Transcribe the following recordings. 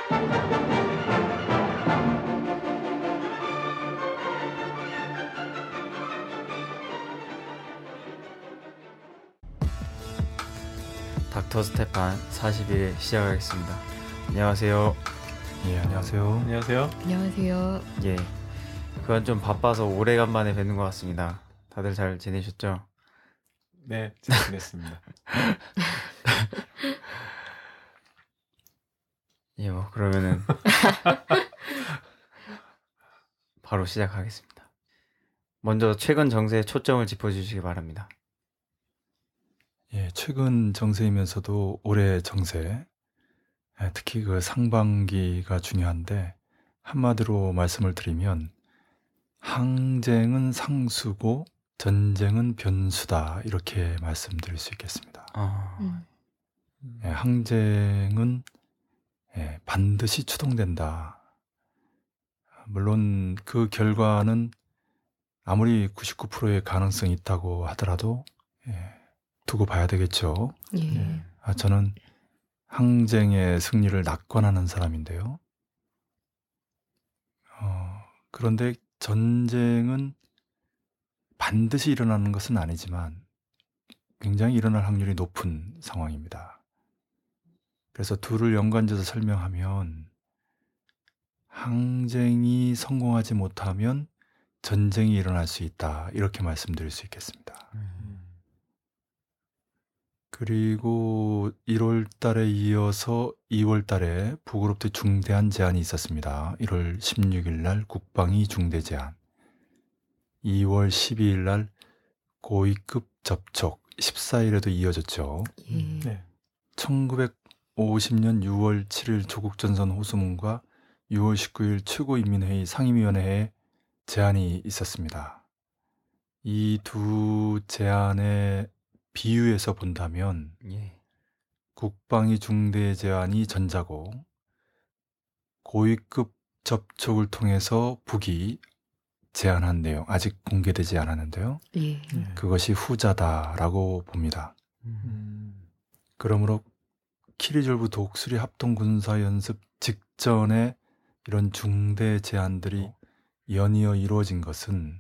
닥터 스테판 40일 시작하겠습니다. 안녕하세요. 예, 안녕하세요. 안녕하세요. 안녕하세요. 예, 그간 좀 바빠서 오래간만에 뵙는 것 같습니다. 다들 잘 지내셨죠? 네, 잘 지냈습니다. 예, 뭐 그러면은 바로 시작하겠습니다. 먼저 최근 정세에 초점을 짚어주시기 바랍니다. 예, 최근 정세이면서도 올해 정세, 특히 그 상반기가 중요한데 한마디로 말씀을 드리면 항쟁은 상수고 전쟁은 변수다 이렇게 말씀드릴 수 있겠습니다. 예, 항쟁은 반드시 추동된다. 물론 그 결과는 아무리 99%의 가능성이 있다고 하더라도 두고 봐야 되겠죠. 예. 저는 항쟁의 승리를 낙관하는 사람인데요. 그런데 전쟁은 반드시 일어나는 것은 아니지만 굉장히 일어날 확률이 높은 상황입니다. 그래서 둘을 연관져서 설명하면 항쟁이 성공하지 못하면 전쟁이 일어날 수 있다 이렇게 말씀드릴 수 있겠습니다. 그리고 1월 달에 이어서 2월 달에 북으로부터 중대한 제안이 있었습니다. 1월 16일 날 국방위 중대 제안, 2월 12일 날 고위급 접촉, 14일에도 이어졌죠. 예. 네. 1950년 6월 7일 조국전선 호수문과 6월 19일 최고인민회의 상임위원회에 제안이 있었습니다. 이 두 제안의 비유해서 본다면 예. 국방위 중대 제안이 전자고 고위급 접촉을 통해서 북이 제안한 내용 아직 공개되지 않았는데요. 예. 그것이 후자다라고 봅니다. 그러므로 키리졸브 독수리 합동군사연습 직전에 이런 중대 제안들이 연이어 이루어진 것은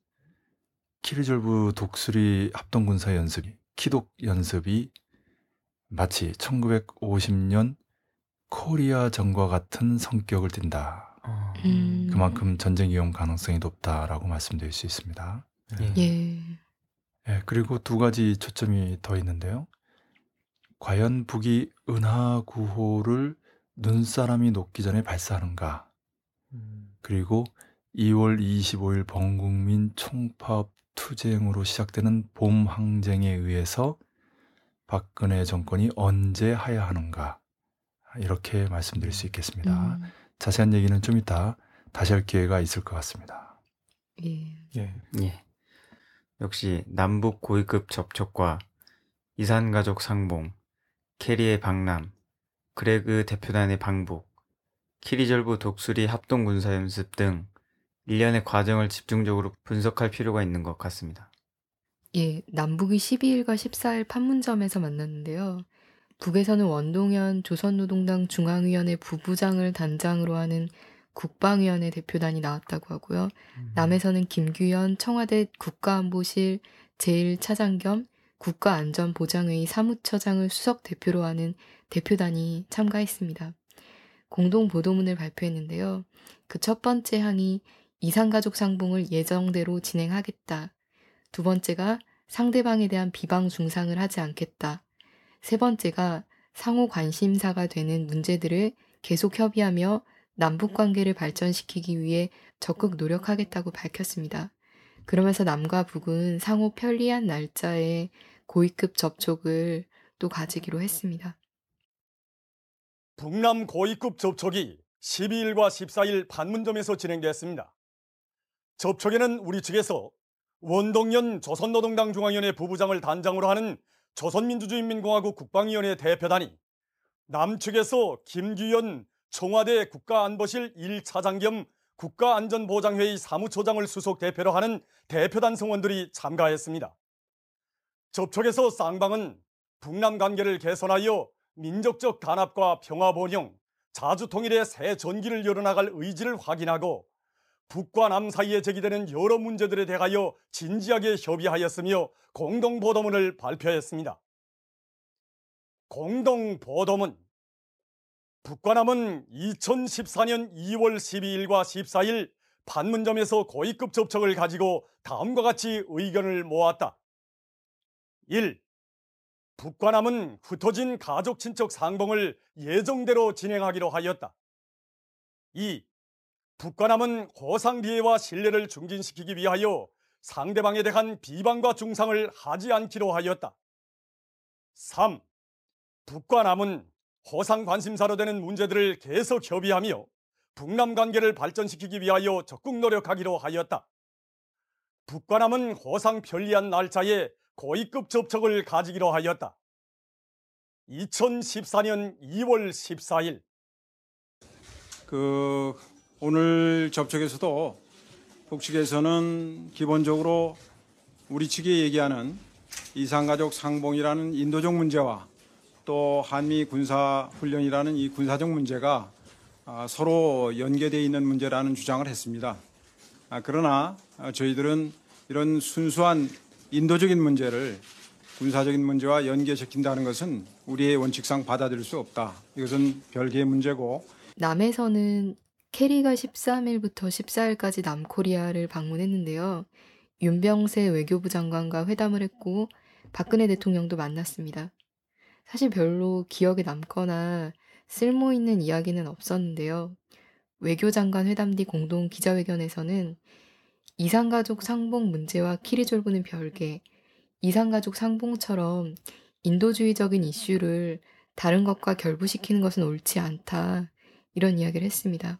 키리졸브 독수리 합동군사연습이 키독 연습이 마치 1950년 코리아전과 같은 성격을 띈다. 그만큼 전쟁 위험 가능성이 높다라고 말씀드릴 수 있습니다. 예. 그리고 두 가지 초점이 더 있는데요. 과연 북이 은하구호를 눈사람이 녹기 전에 발사하는가? 그리고 2월 25일 범국민 총파업 투쟁으로 시작되는 봄 항쟁에 의해서 박근혜 정권이 언제 하야하는가? 이렇게 말씀드릴 수 있겠습니다. 자세한 얘기는 좀 이따 다시 할 기회가 있을 것 같습니다. 예. 예. 역시 남북 고위급 접촉과 이산가족 상봉, 캐리의 방남, 그레그 대표단의 방북, 키리졸브 독수리 합동군사연습 등 일련의 과정을 집중적으로 분석할 필요가 있는 것 같습니다. 예. 남북이 12일과 14일 판문점에서 만났는데요. 북에서는 원동현 조선노동당 중앙위원회 부부장을 단장으로 하는 국방위원회 대표단이 나왔다고 하고요. 남에서는 김규현 청와대 국가안보실 제1차장 겸 국가안전보장회의 사무처장을 수석 대표로 하는 대표단이 참가했습니다. 공동 보도문을 발표했는데요. 그 첫 번째 항이 이산가족 상봉을 예정대로 진행하겠다. 두 번째가 상대방에 대한 비방 중상을 하지 않겠다. 세 번째가 상호 관심사가 되는 문제들을 계속 협의하며 남북관계를 발전시키기 위해 적극 노력하겠다고 밝혔습니다. 그러면서 남과 북은 상호 편리한 날짜에 고위급 접촉을 또 가지기로 했습니다. 북남 고위급 접촉이 12일과 14일 판문점에서 진행됐습니다. 접촉에는 우리 측에서 원동현 조선노동당 중앙위원회 부부장을 단장으로 하는 조선민주주의인민공화국 국방위원회 대표단이, 남측에서 김규현 청와대 국가안보실 1차장 겸 국가안전보장회의 사무처장을 수석 대표로 하는 대표단 성원들이 참가했습니다. 접촉에서 쌍방은 북남 관계를 개선하여 민족적 단합과 평화 번영, 자주 통일의 새 전기를 열어나갈 의지를 확인하고 북과 남 사이에 제기되는 여러 문제들에 대하여 진지하게 협의하였으며 공동보도문을 발표했습니다. 공동보도문 북과 남은 2014년 2월 12일과 14일 판문점에서 고위급 접촉을 가지고 다음과 같이 의견을 모았다. 1. 북과 남은 흩어진 가족 친척 상봉을 예정대로 진행하기로 하였다. 2. 북과 남은 호상비애와 신뢰를 증진시키기 위하여 상대방에 대한 비방과 중상을 하지 않기로 하였다. 3. 북과 남은 호상 관심사로 되는 문제들을 계속 협의하며 북남 관계를 발전시키기 위하여 적극 노력하기로 하였다. 북과 남은 호상 편리한 날짜에 고위급 접촉을 가지기로 하였다. 2014년 2월 14일 오늘 접촉에서도 북측에서는 기본적으로 우리 측이 얘기하는 이산가족 상봉이라는 인도적 문제와 또 한미 군사훈련이라는 이 군사적 문제가 서로 연계되어 있는 문제라는 주장을 했습니다. 그러나 저희들은 이런 순수한 인도적인 문제를 군사적인 문제와 연계시킨다는 것은 우리의 원칙상 받아들일 수 없다. 이것은 별개의 문제고. 남에서는 캐리가 13일부터 14일까지 남코리아를 방문했는데요. 윤병세 외교부 장관과 회담을 했고 박근혜 대통령도 만났습니다. 사실 별로 기억에 남거나 쓸모 있는 이야기는 없었는데요. 외교장관 회담 뒤 공동 기자회견에서는 이산가족 상봉 문제와 키리졸브는 별개, 이산가족 상봉처럼 인도주의적인 이슈를 다른 것과 결부시키는 것은 옳지 않다. 이런 이야기를 했습니다.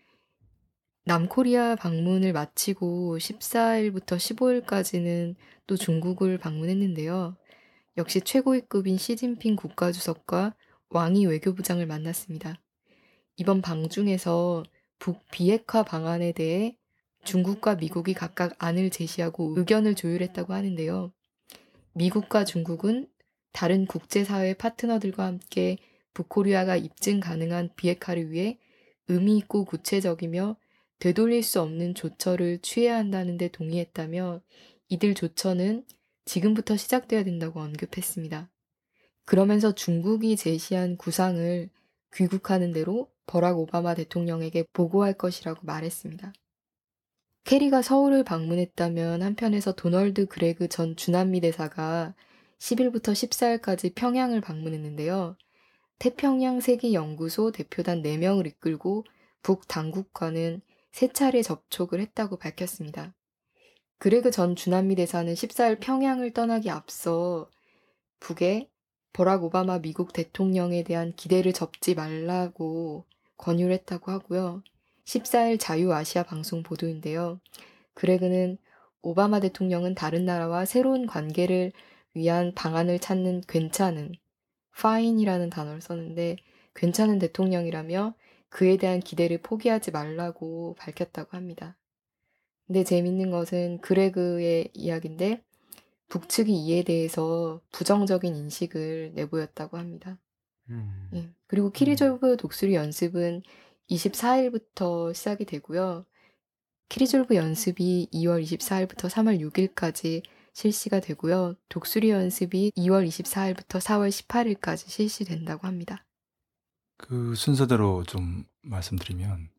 남코리아 방문을 마치고 14일부터 15일까지는 또 중국을 방문했는데요. 역시 최고위급인 시진핑 국가주석과 왕이 외교부장을 만났습니다. 이번 방중에서 북비핵화 방안에 대해 중국과 미국이 각각 안을 제시하고 의견을 조율했다고 하는데요. 미국과 중국은 다른 국제사회 파트너들과 함께 북코리아가 입증 가능한 비핵화를 위해 의미 있고 구체적이며 되돌릴 수 없는 조처를 취해야 한다는 데 동의했다며 이들 조처는 지금부터 시작돼야 된다고 언급했습니다. 그러면서 중국이 제시한 구상을 귀국하는 대로 버락 오바마 대통령에게 보고할 것이라고 말했습니다. 캐리가 서울을 방문했다면 한편에서 도널드 그레그 전 주남미 대사가 10일부터 14일까지 평양을 방문했는데요. 태평양 세계연구소 대표단 4명을 이끌고 북당국과는 3차례 접촉을 했다고 밝혔습니다. 그레그 전 주남미 대사는 14일 평양을 떠나기 앞서 북에 버락 오바마 미국 대통령에 대한 기대를 접지 말라고 권유를 했다고 하고요. 14일 자유아시아 방송 보도인데요. 그레그는 오바마 대통령은 다른 나라와 새로운 관계를 위한 방안을 찾는 괜찮은, fine이라는 단어를 썼는데 괜찮은 대통령이라며 그에 대한 기대를 포기하지 말라고 밝혔다고 합니다. 근데 재밌는 것은 그레그의 이야기인데 북측이 이에 대해서 부정적인 인식을 내보였다고 합니다. 예. 그리고 키리졸브 독수리 연습은 24일부터 시작이 되고요. 키리졸브 연습이 2월 24일부터 3월 6일까지 실시가 되고요. 독수리 연습이 2월 24일부터 4월 18일까지 실시된다고 합니다. 그 순서대로 좀 말씀드리면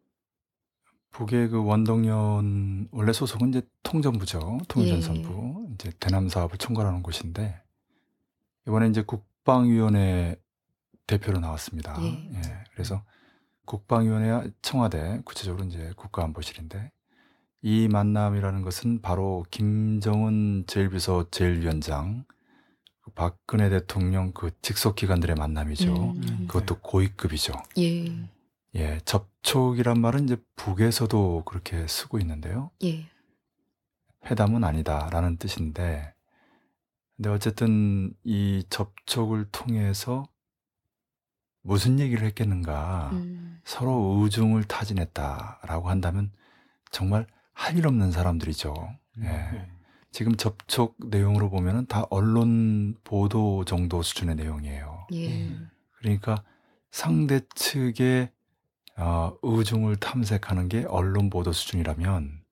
북의 그 원동연 원래 소속은 이제 통전부죠. 통일전선부. 이제 대남 사업을 총괄하는 곳인데 이번에 이제 국방위원회 대표로 나왔습니다. 예. 그래서 국방위원회와 청와대, 구체적으로 이제 국가안보실인데 이 만남이라는 것은 바로 김정은 제1비서 제1위원장, 박근혜 대통령 그 직속 기관들의 만남이죠. 그것도 고위급이죠. 예, 접촉이란 말은 이제 북에서도 그렇게 쓰고 있는데요. 회담은 아니다라는 뜻인데, 근데 어쨌든 이 접촉을 통해서 무슨 얘기를 했겠는가, 서로 의중을 타진했다라고 한다면 정말 할 일 없는 사람들이죠. 예. 지금 접촉 내용으로 보면은 다 언론 보도 정도 수준의 내용이에요. 그러니까 상대 측의 의중을 탐색하는 게 언론 보도 수준이라면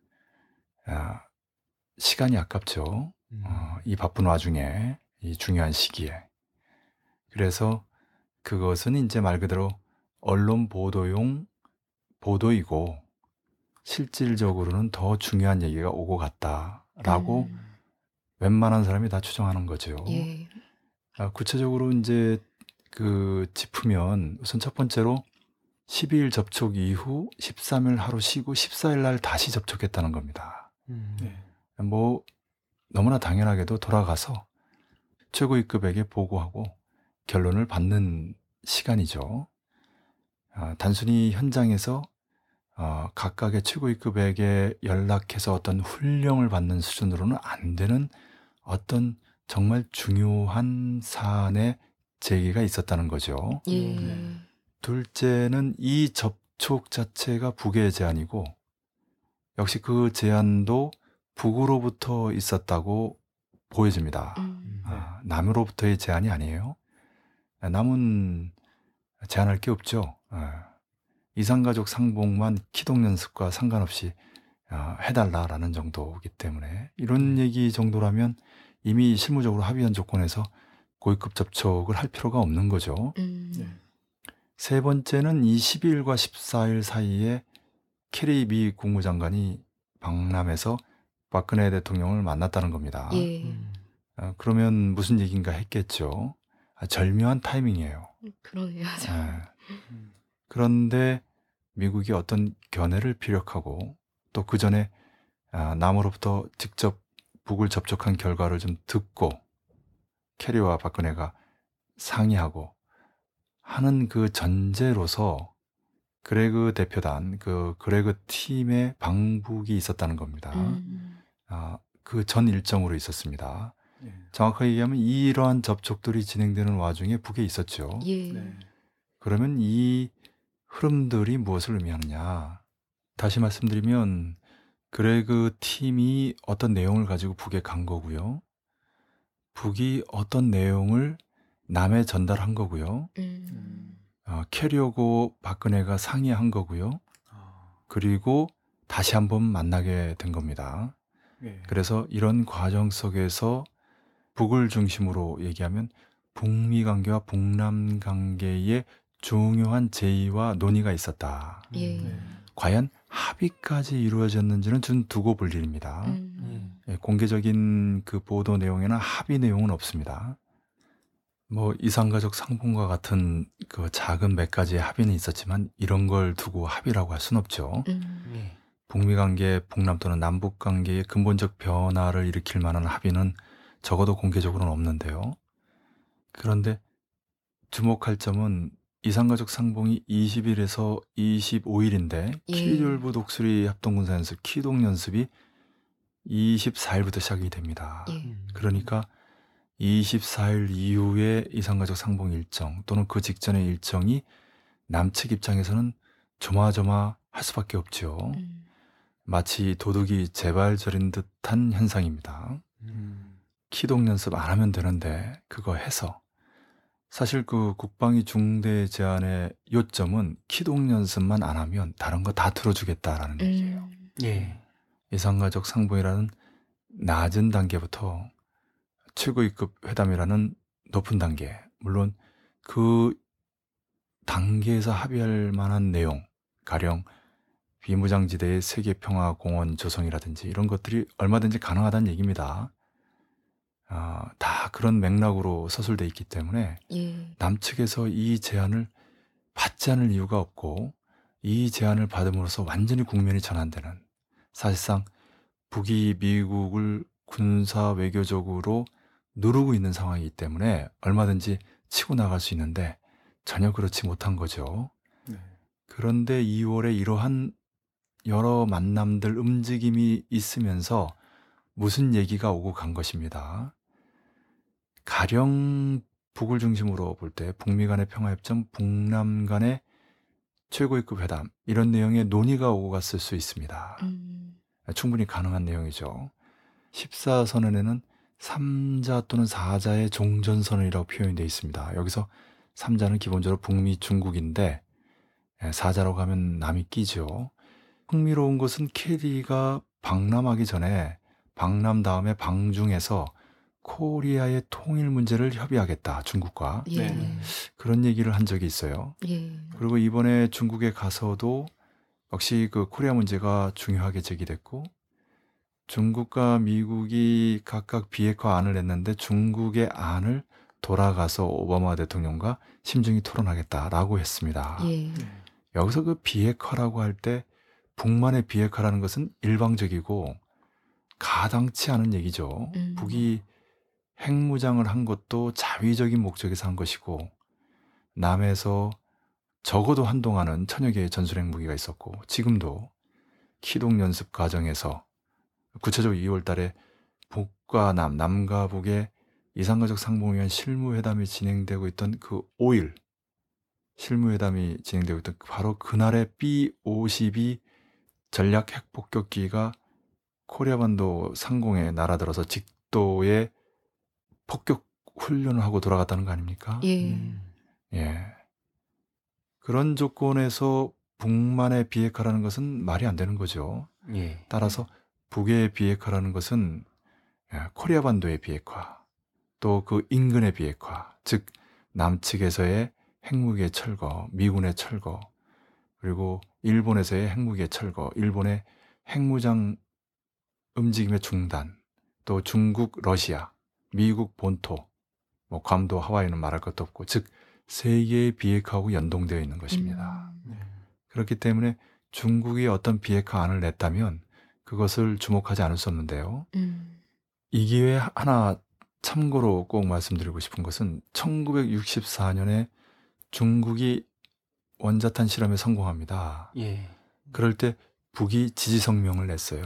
시간이 아깝죠. 이 바쁜 와중에, 이 중요한 시기에. 그래서 그것은 이제 말 그대로 언론 보도용 보도이고 실질적으로는 더 중요한 얘기가 오고 갔다라고 웬만한 사람이 다 추정하는 거죠. 예. 구체적으로 이제 짚으면 우선 첫 번째로 12일 접촉 이후 13일 하루 쉬고 14일 날 다시 접촉했다는 겁니다. 네. 뭐 너무나 당연하게도 돌아가서 최고위급에게 보고하고 결론을 받는 시간이죠. 단순히 현장에서 각각의 최고위급에게 연락해서 어떤 훈령을 받는 수준으로는 안 되는 어떤 정말 중요한 사안의 제기가 있었다는 거죠. 예. 둘째는 이 접촉 자체가 북의 제안이고 역시 그 제안도 북으로부터 있었다고 보여집니다. 남으로부터의 제안이 아니에요. 남은 제안할 게 없죠. 이산가족 상봉만 키동연습과 상관없이 해달라라는 정도이기 때문에 이런 얘기 정도라면 이미 실무적으로 합의한 조건에서 고위급 접촉을 할 필요가 없는 거죠. 네. 세 번째는 이 12일과 14일 사이에 케리 미 국무장관이 박람회에서 박근혜 대통령을 만났다는 겁니다. 예. 그러면 무슨 얘기인가 했겠죠. 절묘한 타이밍이에요. 그러네요. 그런데 미국이 어떤 견해를 피력하고 또 그 전에 남으로부터 직접 북을 접촉한 결과를 좀 듣고 캐리와 박근혜가 상의하고 하는 그 전제로서 그레그 대표단, 그 그레그 팀의 방북이 있었다는 겁니다. 그 전 일정으로 있었습니다. 네. 정확하게 얘기하면 이러한 접촉들이 진행되는 와중에 북에 있었죠. 예. 네. 그러면 이 흐름들이 무엇을 의미하느냐? 다시 말씀드리면 그레그 팀이 어떤 내용을 가지고 북에 간 거고요. 북이 어떤 내용을 남에 전달한 거고요. 캐리하고 박근혜가 상의한 거고요. 그리고 다시 한번 만나게 된 겁니다. 네. 그래서 이런 과정 속에서 북을 중심으로 얘기하면 북미 관계와 북남 관계에 중요한 제의와 논의가 있었다. 예. 과연 합의까지 이루어졌는지는 좀 두고 볼 일입니다. 공개적인 그 보도 내용에는 합의 내용은 없습니다. 뭐 이산가족 상봉과 같은 그 작은 몇 가지의 합의는 있었지만 이런 걸 두고 합의라고 할 수는 없죠. 북미 관계, 북남 또는 남북 관계의 근본적 변화를 일으킬 만한 합의는 적어도 공개적으로는 없는데요. 그런데 주목할 점은 이산가족 상봉이 20일에서 25일인데 예. 키리졸브 독수리 합동군사 연습, 키동 연습이 24일부터 시작이 됩니다. 예. 그러니까 24일 이후에 이산가족 상봉 일정 또는 그 직전의 일정이 남측 입장에서는 조마조마할 수밖에 없죠. 마치 도둑이 재발절인 듯한 현상입니다. 키동 연습 안 하면 되는데 그거 해서 사실 그 국방위 중대 제안의 요점은 키동 연습만 안 하면 다른 거 다 들어주겠다라는 얘기예요. 예. 이산가족 상봉이라는 낮은 단계부터 최고위급 회담이라는 높은 단계, 물론 그 단계에서 합의할 만한 내용, 가령 비무장지대의 세계평화공원 조성이라든지 이런 것들이 얼마든지 가능하다는 얘기입니다. 다 그런 맥락으로 서술돼 있기 때문에 예. 남측에서 이 제안을 받지 않을 이유가 없고 이 제안을 받음으로써 완전히 국면이 전환되는, 사실상 북이 미국을 군사 외교적으로 누르고 있는 상황이기 때문에 얼마든지 치고 나갈 수 있는데 전혀 그렇지 못한 거죠. 네. 그런데 2월에 이러한 여러 만남들, 움직임이 있으면서 무슨 얘기가 오고 간 것입니다. 가령 북을 중심으로 볼 때 북미 간의 평화협정, 북남 간의 최고위급 회담 이런 내용의 논의가 오고 갔을 수 있습니다. 충분히 가능한 내용이죠. 14선언에는 3자 또는 4자의 종전선언이라고 표현이 되어 있습니다. 여기서 3자는 기본적으로 북미 중국인데 4자로 가면 남이 끼죠. 흥미로운 것은 캐리가 방남하기 전에 방남 다음에 방중에서 코리아의 통일 문제를 협의하겠다, 중국과. 예. 네. 그런 얘기를 한 적이 있어요. 예. 그리고 이번에 중국에 가서도 역시 그 코리아 문제가 중요하게 제기됐고, 중국과 미국이 각각 비핵화 안을 냈는데 중국의 안을 돌아가서 오바마 대통령과 심중히 토론하겠다라고 했습니다. 예. 여기서 그 비핵화라고 할 때 북만의 비핵화라는 것은 일방적이고 가당치 않은 얘기죠. 북이 핵무장을 한 것도 자위적인 목적에서 한 것이고, 남에서 적어도 한동안은 천여 개의 전술핵 무기가 있었고, 지금도 기동 연습 과정에서 구체적으로 2월 달에 북과 남, 남과 북의 이산가족 상봉위원 실무회담이 진행되고 있던 그 5일 실무회담이 진행되고 있던 바로 그날에 B-52 전략 핵폭격기가 코리아 반도 상공에 날아들어서 직도에 폭격 훈련을 하고 돌아갔다는 거 아닙니까? 예. 예. 그런 조건에서 북만의 비핵화라는 것은 말이 안 되는 거죠. 예. 따라서 북의 비핵화라는 것은 코리아 반도의 비핵화, 또 그 인근의 비핵화, 즉 남측에서의 핵무기의 철거, 미군의 철거, 그리고 일본에서의 핵무기의 철거, 일본의 핵무장 움직임의 중단, 또 중국, 러시아, 미국 본토, 뭐 괌도 하와이는 말할 것도 없고, 즉 세계의 비핵화하고 연동되어 있는 것입니다. 그렇기 때문에 중국이 어떤 비핵화 안을 냈다면 그것을 주목하지 않을 수 없는데요. 이 기회에 하나 참고로 꼭 말씀드리고 싶은 것은 1964년에 중국이 원자탄 실험에 성공합니다. 예. 그럴 때 북이 지지성명을 냈어요.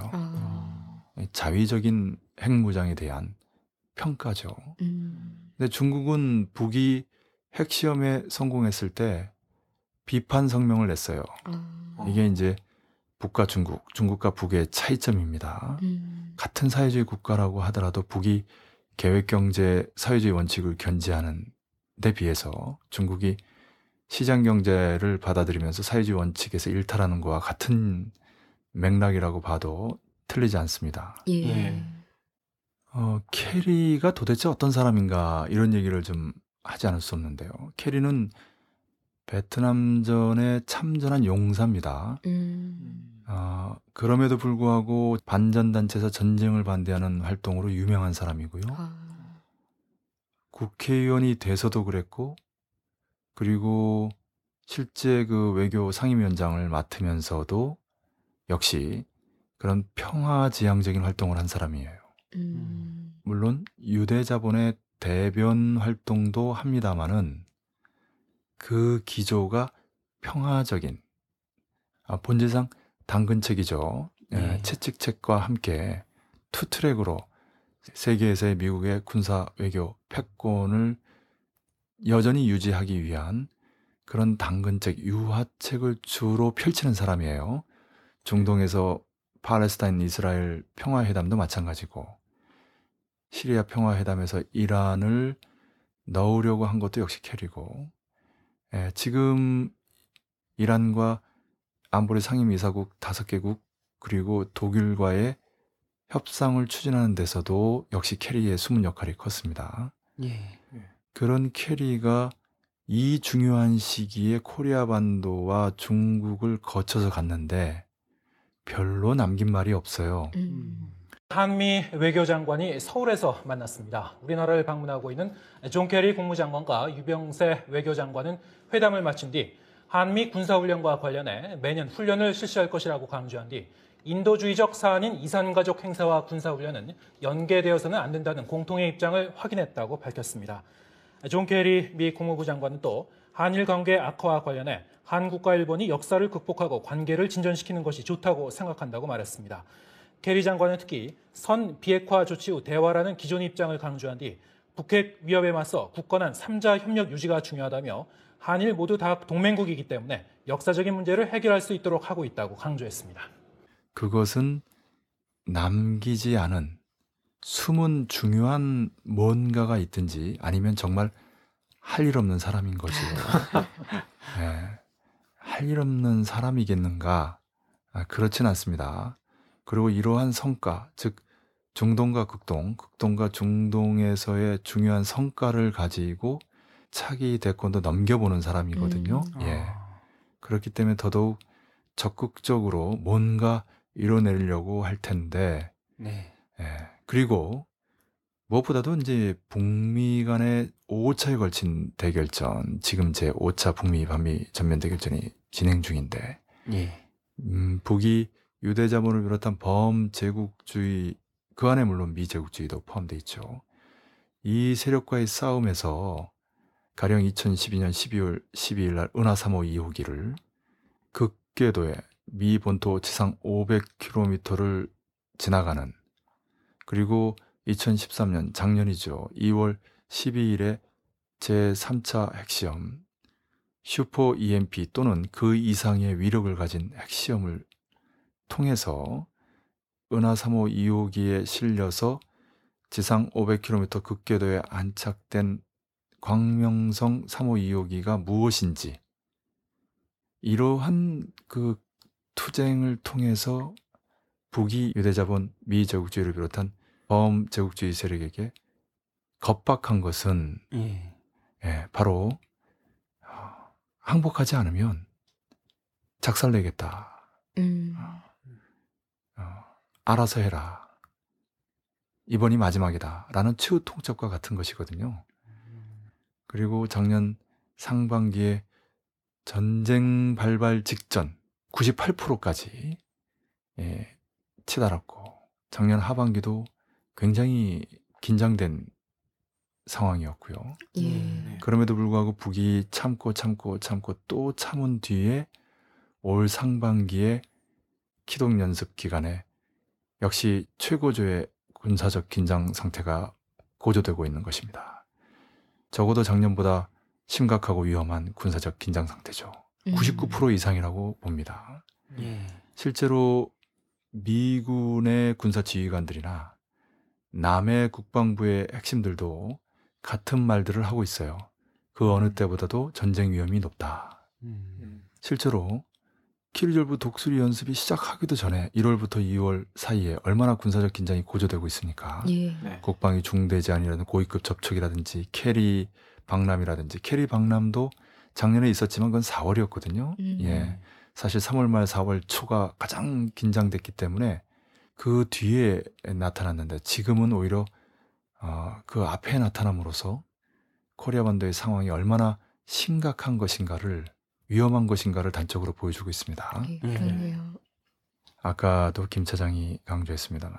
자위적인 핵무장에 대한 평가죠. 근데 중국은 북이 핵시험에 성공했을 때 비판 성명을 냈어요. 이게 이제 북과 중국, 중국과 북의 차이점입니다. 같은 사회주의 국가라고 하더라도 북이 계획경제, 사회주의 원칙을 견지하는 데 비해서 중국이 시장경제를 받아들이면서 사회주의 원칙에서 일탈하는 것과 같은 맥락이라고 봐도 틀리지 않습니다. 예. 캐리가 도대체 어떤 사람인가, 이런 얘기를 좀 하지 않을 수 없는데요. 캐리는 베트남전에 참전한 용사입니다. 그럼에도 불구하고 반전단체에서 전쟁을 반대하는 활동으로 유명한 사람이고요. 국회의원이 돼서도 그랬고, 그리고 실제 그 외교 상임위원장을 맡으면서도 역시 그런 평화지향적인 활동을 한 사람이에요. 물론 유대자본의 대변 활동도 합니다마는 그 기조가 평화적인, 본질상 당근책이죠. 네. 채찍책과 함께 투트랙으로 세계에서의 미국의 군사 외교 패권을 여전히 유지하기 위한 그런 당근책, 유화책을 주로 펼치는 사람이에요. 중동에서 팔레스타인 이스라엘 평화회담도 마찬가지고, 시리아 평화회담에서 이란을 넣으려고 한 것도 역시 캐리고, 지금 이란과 안보리 상임이사국 5개국 그리고 독일과의 협상을 추진하는 데서도 역시 캐리의 숨은 역할이 컸습니다. 예. 그런 캐리가 이 중요한 시기에 코리아 반도와 중국을 거쳐서 갔는데 별로 남긴 말이 없어요. 한미 외교장관이 서울에서 만났습니다. 우리나라를 방문하고 있는 존 캐리 국무장관과 유병세 외교장관은 회담을 마친 뒤 한미 군사훈련과 관련해 매년 훈련을 실시할 것이라고 강조한 뒤 인도주의적 사안인 이산가족 행사와 군사훈련은 연계되어서는 안 된다는 공통의 입장을 확인했다고 밝혔습니다. 존 캐리 미 국무부 장관은 또 한일 관계 악화와 관련해 한국과 일본이 역사를 극복하고 관계를 진전시키는 것이 좋다고 생각한다고 말했습니다. 캐리 장관은 특히 선 비핵화 조치 후 대화라는 기존 입장을 강조한 뒤 북핵 위협에 맞서 굳건한 3자 협력 유지가 중요하다며 한일 모두 다 동맹국이기 때문에 역사적인 문제를 해결할 수 있도록 하고 있다고 강조했습니다. 그것은 남기지 않은 숨은 중요한 뭔가가 있든지 아니면 정말 할 일 없는 사람인 거죠. 예, 할 일 없는 사람이겠는가? 그렇진 않습니다. 그리고 이러한 성과, 즉 중동과 극동, 극동과 중동에서의 중요한 성과를 가지고 차기 대권도 넘겨보는 사람이거든요. 예. 그렇기 때문에 더더욱 적극적으로 뭔가 이뤄내려고 할 텐데, 네. 예. 그리고 무엇보다도 이제 북미 간의 5차에 걸친 대결전, 지금 제 5차 북미 반미 전면 대결전이 진행 중인데, 예. 북이 유대자본을 비롯한 범제국주의, 그 안에 물론 미제국주의도 포함되어 있죠. 이 세력과의 싸움에서 가령 2012년 12월 12일 날 은하 3호 2호기를 극궤도에 미 본토 지상 500km를 지나가는, 그리고 2013년 작년이죠. 2월 12일에 제3차 핵시험 슈퍼 EMP 또는 그 이상의 위력을 가진 핵시험을 통해서 은하 3호 2호기에 실려서 지상 500km 극궤도에 안착된 광명성 3호 2호기가 무엇인지, 이러한 그 투쟁을 통해서 북이 유대자본 미제국주의를 비롯한 범제국주의 세력에게 겁박한 것은 예, 바로 항복하지 않으면 작살내겠다. 알아서 해라. 이번이 마지막이다. 라는 최후 통첩과 같은 것이거든요. 그리고 작년 상반기에 전쟁 발발 직전 98%까지 예, 치달았고, 작년 하반기도 굉장히 긴장된 상황이었고요. 예. 그럼에도 불구하고 북이 참고 또 참은 뒤에 올 상반기에 기동 연습 기간에 역시 최고조의 군사적 긴장 상태가 고조되고 있는 것입니다. 적어도 작년보다 심각하고 위험한 군사적 긴장 상태죠. 99% 이상이라고 봅니다. 실제로 미군의 군사 지휘관들이나 남의 국방부의 핵심들도 같은 말들을 하고 있어요. 그 어느 때보다도 전쟁 위험이 높다. 실제로 키르졸브 독수리 연습이 시작하기도 전에 1월부터 2월 사이에 얼마나 군사적 긴장이 고조되고 있습니까? 예. 네. 국방위 중대 제안이라든지 고위급 접촉이라든지 캐리 박람이라든지, 캐리 박람도 작년에 있었지만 그건 4월이었거든요. 예. 사실 3월 말 4월 초가 가장 긴장됐기 때문에 그 뒤에 나타났는데, 지금은 오히려 그 앞에 나타남으로써 코리아 반도의 상황이 얼마나 심각한 것인가를, 위험한 것인가를 단적으로 보여주고 있습니다. 예, 그러네요. 아까도 김 차장이 강조했습니다만,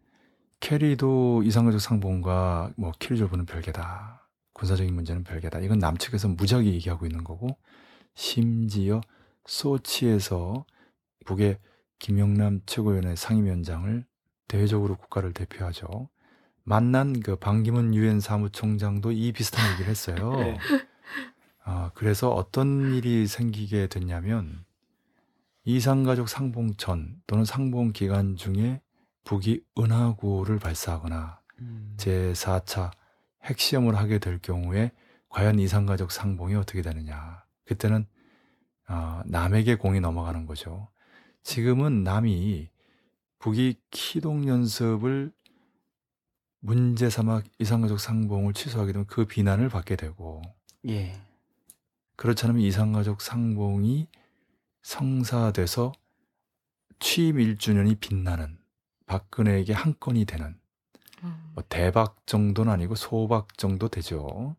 캐리도 이상가족 상봉과 뭐 키르졸브는 별개다. 군사적인 문제는 별개다. 이건 남측에서 무지하게 얘기하고 있는 거고, 심지어 소치에서 북의 김영남 최고위원회 상임위원장을 대외적으로 국가를 대표하죠. 만난 그 반기문 유엔 사무총장도 이 비슷한 얘기를 했어요. 네. 그래서 어떤 일이 생기게 됐냐면, 이상가족 상봉 전 또는 상봉 기간 중에 북이 은하구호를 발사하거나 제4차 핵시험을 하게 될 경우에 과연 이상가족 상봉이 어떻게 되느냐. 그때는 남에게 공이 넘어가는 거죠. 지금은 남이 북이 키동 연습을 문제 삼아 이상가족 상봉을 취소하게 되면 그 비난을 받게 되고, 예. 그렇지 않으면 이상가족 상봉이 성사돼서 취임 1주년이 빛나는, 박근혜에게 한 건이 되는, 뭐 대박 정도는 아니고 소박 정도 되죠.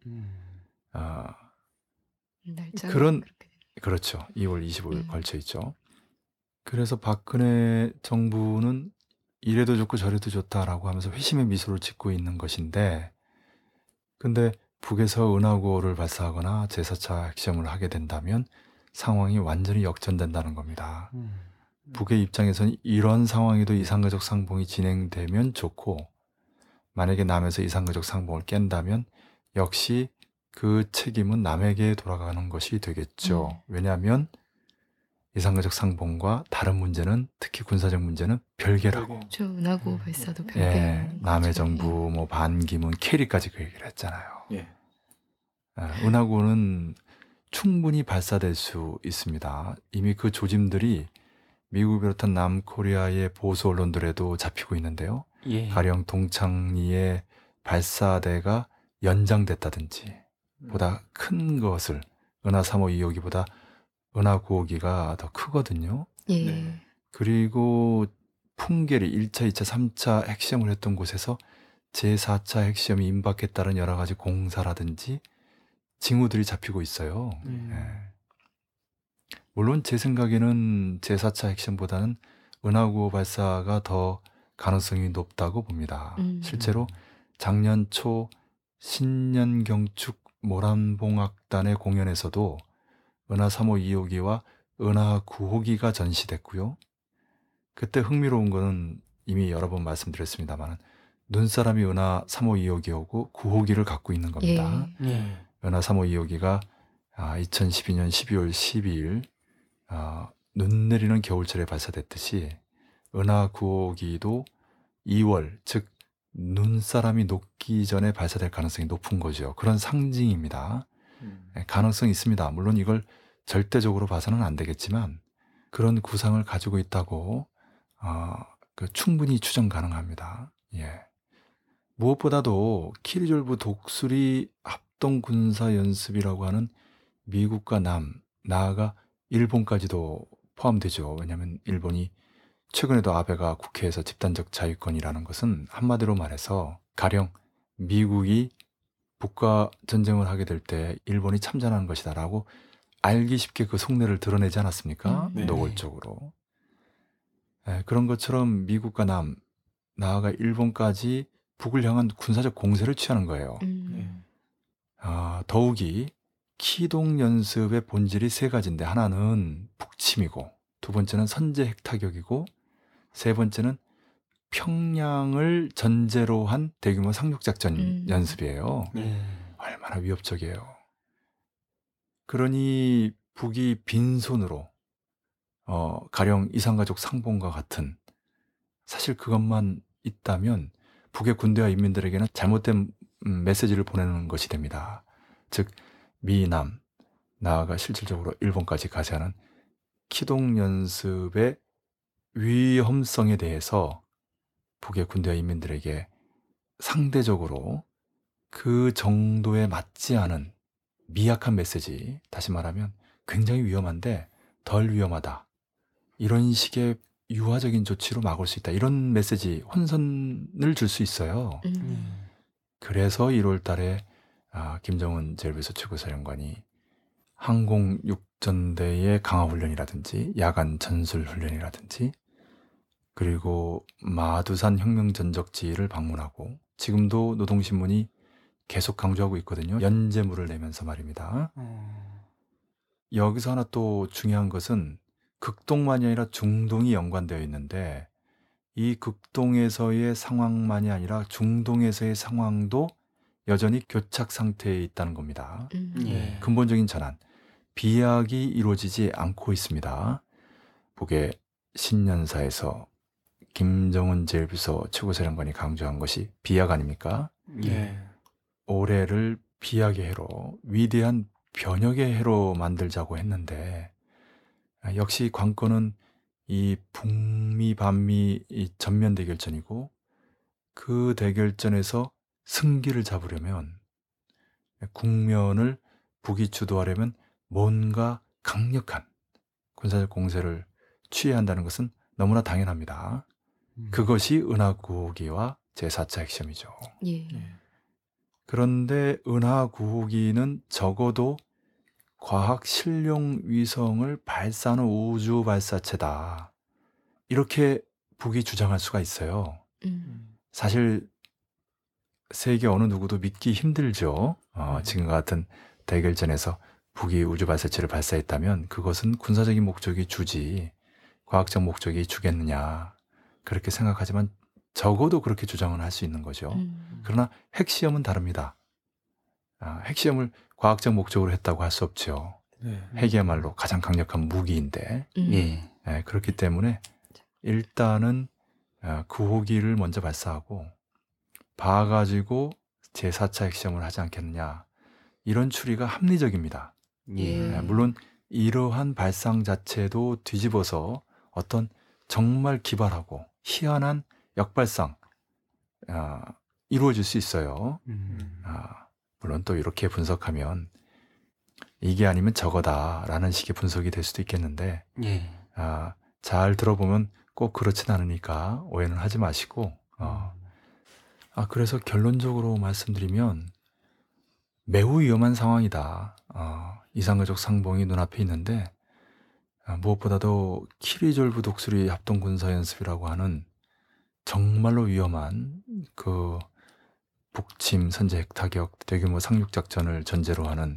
날짜가 그런, 그렇게 되네요. 그렇죠. 2월 25일 걸쳐 있죠. 그래서 박근혜 정부는 이래도 좋고 저래도 좋다라고 하면서 회심의 미소를 짓고 있는 것인데, 근데 북에서 은하구호를 발사하거나 제4차 핵시험을 하게 된다면 상황이 완전히 역전된다는 겁니다. 북의 입장에서는 이런 상황에도 이상가족 상봉이 진행되면 좋고, 만약에 남에서 이상가족 상봉을 깬다면 역시 그 책임은 남에게 돌아가는 것이 되겠죠. 왜냐하면 이상가족 상봉과 다른 문제는, 특히 군사적 문제는 별개라고. 저 은하구 발사도 별개. 예, 남의 정부, 뭐 반기문, 캐리까지 그 얘기를 했잖아요. 예. 은하구호는 충분히 발사될 수 있습니다. 이미 그 조짐들이 미국을 비롯한 남코리아의 보수 언론들에도 잡히고 있는데요. 예. 가령 동창리의 발사대가 연장됐다든지 보다 큰 것을 은하 3호 2호기보다 은하 9호기가 더 크거든요. 예. 네. 그리고 풍계리 1차, 2차, 3차 핵시험을 했던 곳에서 제4차 핵시험이 임박했다는 여러 가지 공사라든지 징후들이 잡히고 있어요. 예. 물론 제 생각에는 제4차 핵시험보다는 은하 9호 발사가 더 가능성이 높다고 봅니다. 실제로 작년 초 신년경축 모란봉악단의 공연에서도 은하 3호 2호기와 은하 9호기가 전시됐고요. 그때 흥미로운 거는 이미 여러 번 말씀드렸습니다만 눈사람이 은하 3호 2호기하고 9호기를 갖고 있는 겁니다. 예. 은하 3호 2호기가 2012년 12월 12일 눈 내리는 겨울철에 발사됐듯이 은하 9호기도 2월, 즉 눈사람이 녹기 전에 발사될 가능성이 높은 거죠. 그런 상징입니다. 가능성이 있습니다. 물론 이걸 절대적으로 봐서는 안 되겠지만 그런 구상을 가지고 있다고 충분히 추정 가능합니다. 예. 무엇보다도 키리졸브 독수리 합동군사연습이라고 하는 미국과 나아가 일본까지도 포함되죠. 왜냐하면 일본이 최근에도 아베가 국회에서 집단적 자위권이라는 것은 한마디로 말해서 가령 미국이 북과 전쟁을 하게 될 때 일본이 참전하는 것이다라고 알기 쉽게 그 속내를 드러내지 않았습니까? 네. 노골적으로. 그런 것처럼 미국과 나아가 일본까지 북을 향한 군사적 공세를 취하는 거예요. 더욱이 키동 연습의 본질이 세 가지인데 하나는 북침이고 두 번째는 선제 핵타격이고 세 번째는 평양을 전제로 한 대규모 상륙작전 연습이에요. 얼마나 위협적이에요. 그러니 북이 빈손으로 가령 이산가족 상봉과 같은 사실 그것만 있다면 북의 군대와 인민들에게는 잘못된 메시지를 보내는 것이 됩니다. 즉 미남 나아가 실질적으로 일본까지 가세하는 키동 연습의 위험성에 대해서 북의 군대와 인민들에게 상대적으로 그 정도에 맞지 않은 미약한 메시지, 다시 말하면 굉장히 위험한데 덜 위험하다, 이런 식의 유화적인 조치로 막을 수 있다, 이런 메시지, 혼선을 줄 수 있어요. 그래서 1월 달에 김정은 제1부소 최고사령관이 항공 육전대의 강화훈련이라든지 야간 전술훈련이라든지 그리고 마두산 혁명전적지를 방문하고 지금도 노동신문이 계속 강조하고 있거든요. 연재물을 내면서 말입니다. 여기서 하나 또 중요한 것은 극동만이 아니라 중동이 연관되어 있는데 이 극동에서의 상황만이 아니라 중동에서의 상황도 여전히 교착 상태에 있다는 겁니다. 근본적인 전환, 비약이 이루어지지 않고 있습니다. 북의 신년사에서 김정은 제1부소 최고사령관이 강조한 것이 비약 아닙니까? 올해를 비약의 해로, 위대한 변혁의 해로 만들자고 했는데 역시 관건은 이 북미 반미 이 전면 대결전이고 그 대결전에서 승기를 잡으려면 국면을 북이 주도하려면 뭔가 강력한 군사적 공세를 취해야 한다는 것은 너무나 당연합니다. 그것이 은하 9호기와 제4차 핵시험이죠. 예. 그런데 은하 9호기는 적어도 과학 실용 위성을 발사하는 우주 발사체다, 이렇게 북이 주장할 수가 있어요. 사실 세계 어느 누구도 믿기 힘들죠. 지금과 같은 대결전에서 북이 우주 발사체를 발사했다면 그것은 군사적인 목적이 주지 과학적 목적이 주겠느냐, 그렇게 생각하지만 적어도 그렇게 주장은 할 수 있는 거죠. 그러나 핵시험은 다릅니다. 핵시험을 과학적 목적으로 했다고 할 수 없죠. 핵이야말로 가장 강력한 무기인데 그렇기 때문에 일단은 9호기를 먼저 발사하고 봐가지고 제4차 핵시험을 하지 않겠느냐, 이런 추리가 합리적입니다. 예. 물론 이러한 발상 자체도 뒤집어서 어떤 정말 기발하고 희한한 역발상 이루어질 수 있어요. 물론 또 이렇게 분석하면 이게 아니면 저거다라는 식의 분석이 될 수도 있겠는데 예. 잘 들어보면 꼭 그렇진 않으니까 오해는 하지 마시고 그래서 결론적으로 말씀드리면 매우 위험한 상황이다. 이상가족 상봉이 눈앞에 있는데 무엇보다도 키리졸브 독수리 합동군사연습이라고 하는 정말로 위험한 그 북침, 선제 핵타격, 대규모 상륙작전을 전제로 하는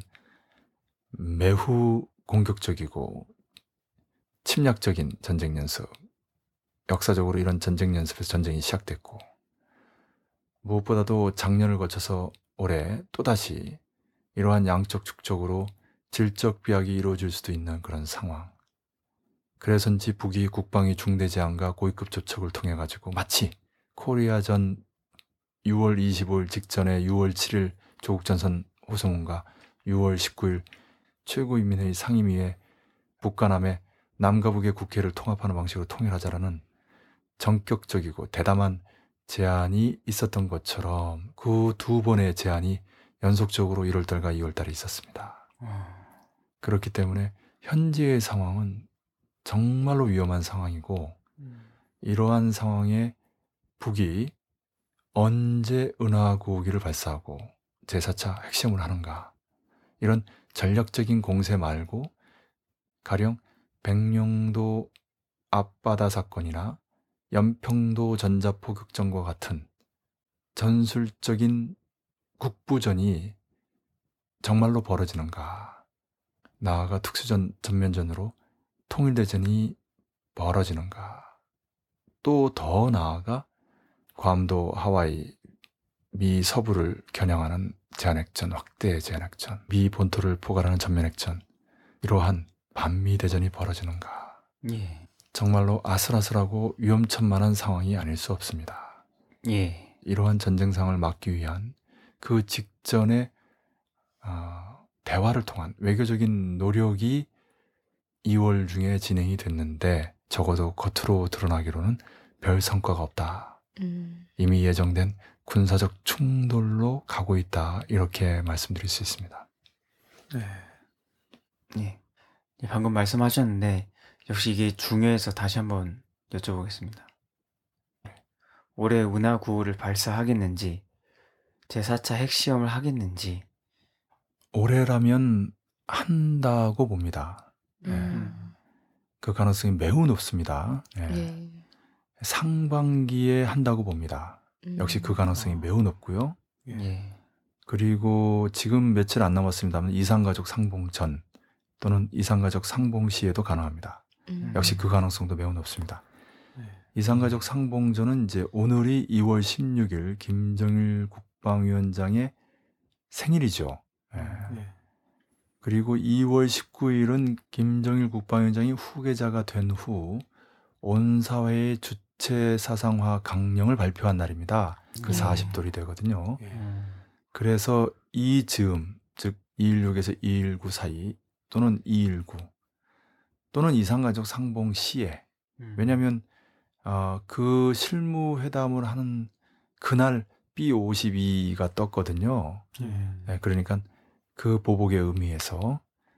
매우 공격적이고 침략적인 전쟁 연습. 역사적으로 이런 전쟁 연습에서 전쟁이 시작됐고 무엇보다도 작년을 거쳐서 올해 또다시 이러한 양적 축적으로 질적 비약이 이루어질 수도 있는 그런 상황. 그래서인지 북이 국방위 중대 제안과 고위급 조척을 통해 가지고 마치 코리아전 6월 25일 직전에 6월 7일 조국전선 호송원과 6월 19일 최고인민회의 상임위에 북과 남의 남과 북의 국회를 통합하는 방식으로 통일하자라는 전격적이고 대담한 제안이 있었던 것처럼 그 두 번의 제안이 연속적으로 1월달과 2월달에 있었습니다. 그렇기 때문에 현재의 상황은 정말로 위험한 상황이고 이러한 상황에 북이 언제 은하구호기를 발사하고 제4차 핵시험을 하는가, 이런 전략적인 공세 말고 가령 백령도 앞바다 사건이나 연평도 전자포격전과 같은 전술적인 국부전이 정말로 벌어지는가, 나아가 특수전 전면전으로 통일대전이 벌어지는가, 또 더 나아가 괌도 하와이 미 서부를 겨냥하는 제한핵전, 확대 제한핵전, 미 본토를 포괄하는 전면핵전, 이러한 반미대전이 벌어지는가. 예. 정말로 아슬아슬하고 위험천만한 상황이 아닐 수 없습니다. 예. 이러한 전쟁상을 막기 위한 그 직전에 대화를 통한 외교적인 노력이 2월 중에 진행이 됐는데 적어도 겉으로 드러나기로는 별 성과가 없다. 이미 예정된 군사적 충돌로 가고 있다. 이렇게 말씀드릴 수 있습니다. 예. 방금 말씀하셨는데 역시 이게 중요해서 다시 한번 여쭤보겠습니다. 올해 은하구호를 발사하겠는지, 제4차 핵시험을 하겠는지. 올해라면 한다고 봅니다. 그 가능성이 매우 높습니다. 예. 상반기에 한다고 봅니다. 역시 그 가능성이 매우 높고요. 예. 그리고 지금 며칠 안 남았습니다만 이산가족 상봉 전 또는 이산가족 상봉 시에도 가능합니다. 역시 그 가능성도 매우 높습니다. 이산가족 상봉전은 이제 오늘이 2월 16일 김정일 국방위원장의 생일이죠. 그리고 2월 19일은 김정일 국방위원장이 후계자가 된 후 온 사회의 주체 사상화 강령을 발표한 날입니다. 그 40돌이 되거든요. 그래서 이 즈음, 즉 216에서 219 사이 또는 219 또는 이산가족 상봉 시에, 왜냐하면 그 실무회담을 하는 그날 B-52가 떴거든요. 네, 그러니까 그 보복의 의미에서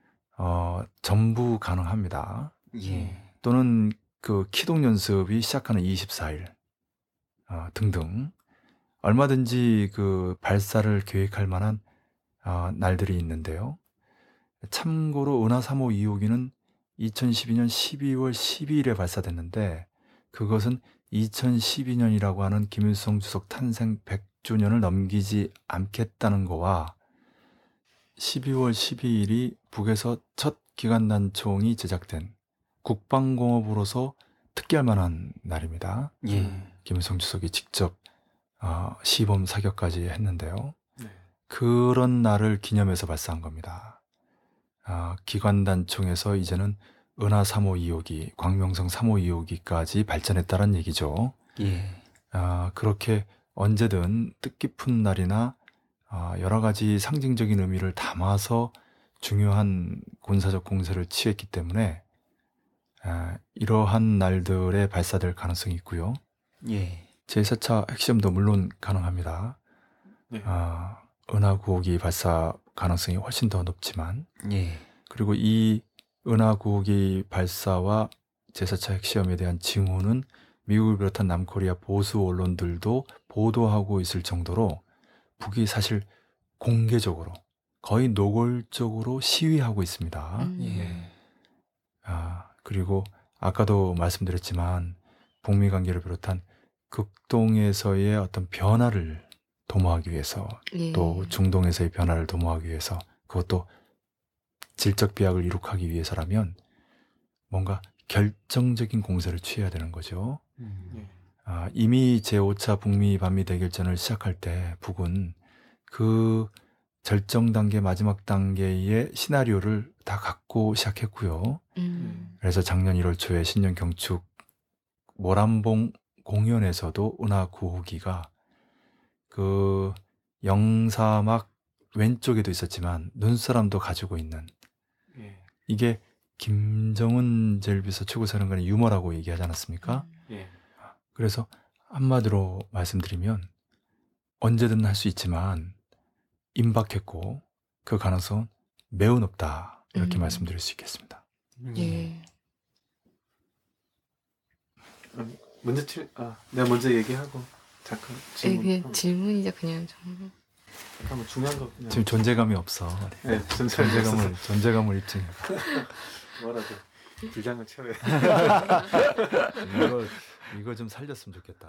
전부 가능합니다. 예. 또는 그 키동 연습이 시작하는 24일 등등 얼마든지 그 발사를 계획할 만한 날들이 있는데요. 참고로 은하 3호 2호기는 2012년 12월 12일에 발사됐는데 그것은 2012년이라고 하는 김일성 주석 탄생 100주년을 넘기지 않겠다는 거와 12월 12일이 북에서 첫 기관단총이 제작된 국방공업으로서 특기할 만한 날입니다. 예. 김일성 주석이 직접 시범 사격까지 했는데요. 그런 날을 기념해서 발사한 겁니다. 기관단총에서 이제는 은하 3호 2호기, 광명성 3호 2호기까지 발전했다는 얘기죠. 예. 그렇게 언제든 뜻깊은 날이나 여러 가지 상징적인 의미를 담아서 중요한 군사적 공세를 취했기 때문에 이러한 날들에 발사될 가능성이 있고요. 예. 제4차 핵시험도 물론 가능합니다. 네. 은하구호기 발사 가능성이 훨씬 더 높지만, 예. 그리고 이 은하구호기 발사와 제4차 핵시험에 대한 징후는 미국을 비롯한 남코리아 보수 언론들도 보도하고 있을 정도로 북이 사실 공개적으로 거의 노골적으로 시위하고 있습니다. 예. 그리고 아까도 말씀드렸지만 북미 관계를 비롯한 극동에서의 어떤 변화를 도모하기 위해서, 예. 또 중동에서의 변화를 도모하기 위해서, 그것도 질적 비약을 이룩하기 위해서라면 뭔가 결정적인 공세를 취해야 되는 거죠. 예. 이미 제5차 북미 반미 대결전을 시작할 때 북은 그 절정 단계, 마지막 단계의 시나리오를 다 갖고 시작했고요. 그래서 작년 1월 초에 신년 경축 모란봉 공연에서도 은하구호기가 그 영사막 왼쪽에도 있었지만 눈사람도 가지고 있는, 예. 이게 김정은 제1비서 최고사령관의 유머라고 얘기하지 않았습니까? 예. 그래서 한마디로 말씀드리면 언제든 할 수 있지만 임박했고 그 가능성은 매우 높다, 이렇게 말씀드릴 수 있겠습니다. 예. 내가 먼저 얘기하고 잠깐 예, 그냥 질문이자 그냥 좀. 한번 중요한 거 그냥. 지금 존재감이 없어. 네, 존재감을 입증해. 뭐라도 분량을 채워야. 이거 좀 살렸으면 좋겠다.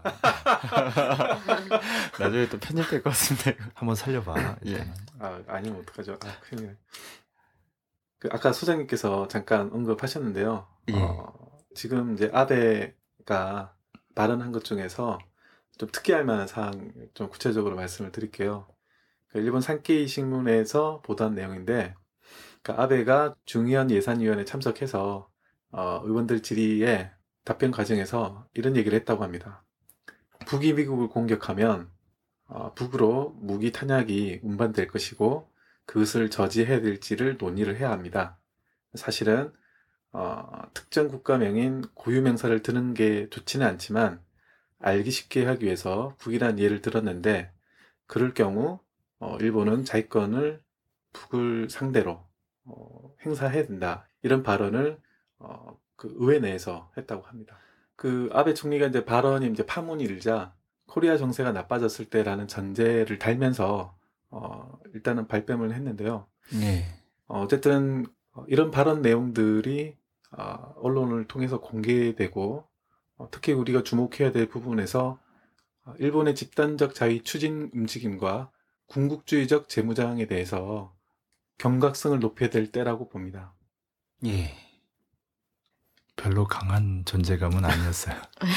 나중에 또 편집될 것 같은데. 한번 살려봐. 예. 일단은. 아니면 어떡하죠? 큰일. 아까 소장님께서 잠깐 언급하셨는데요. 예. 지금 이제 아베가 발언한 것 중에서 좀 특이할 만한 사항 좀 구체적으로 말씀을 드릴게요. 일본 산케이 신문에서 보도한 내용인데, 아베가 중의원 예산위원회에 참석해서 의원들 질의에 답변 과정에서 이런 얘기를 했다고 합니다. 북이 미국을 공격하면 북으로 무기 탄약이 운반될 것이고 그것을 저지해야 될지를 논의를 해야 합니다. 사실은 특정 국가명인 고유명사를 드는 게 좋지는 않지만 알기 쉽게 하기 위해서 북이란 예를 들었는데, 그럴 경우 일본은 자위권을 북을 상대로 행사해야 된다, 이런 발언을 그 의회 내에서 했다고 합니다. 그 아베 총리가 이제 발언이 이제 파문이 일자 코리아 정세가 나빠졌을 때라는 전제를 달면서 일단은 발뺌을 했는데요. 예. 어쨌든 이런 발언 내용들이 언론을 통해서 공개되고, 특히 우리가 주목해야 될 부분에서 일본의 집단적 자위 추진 움직임과 군국주의적 재무장에 대해서 경각성을 높여야 될 때라고 봅니다. 예. 별로 강한 존재감은 아니었어요.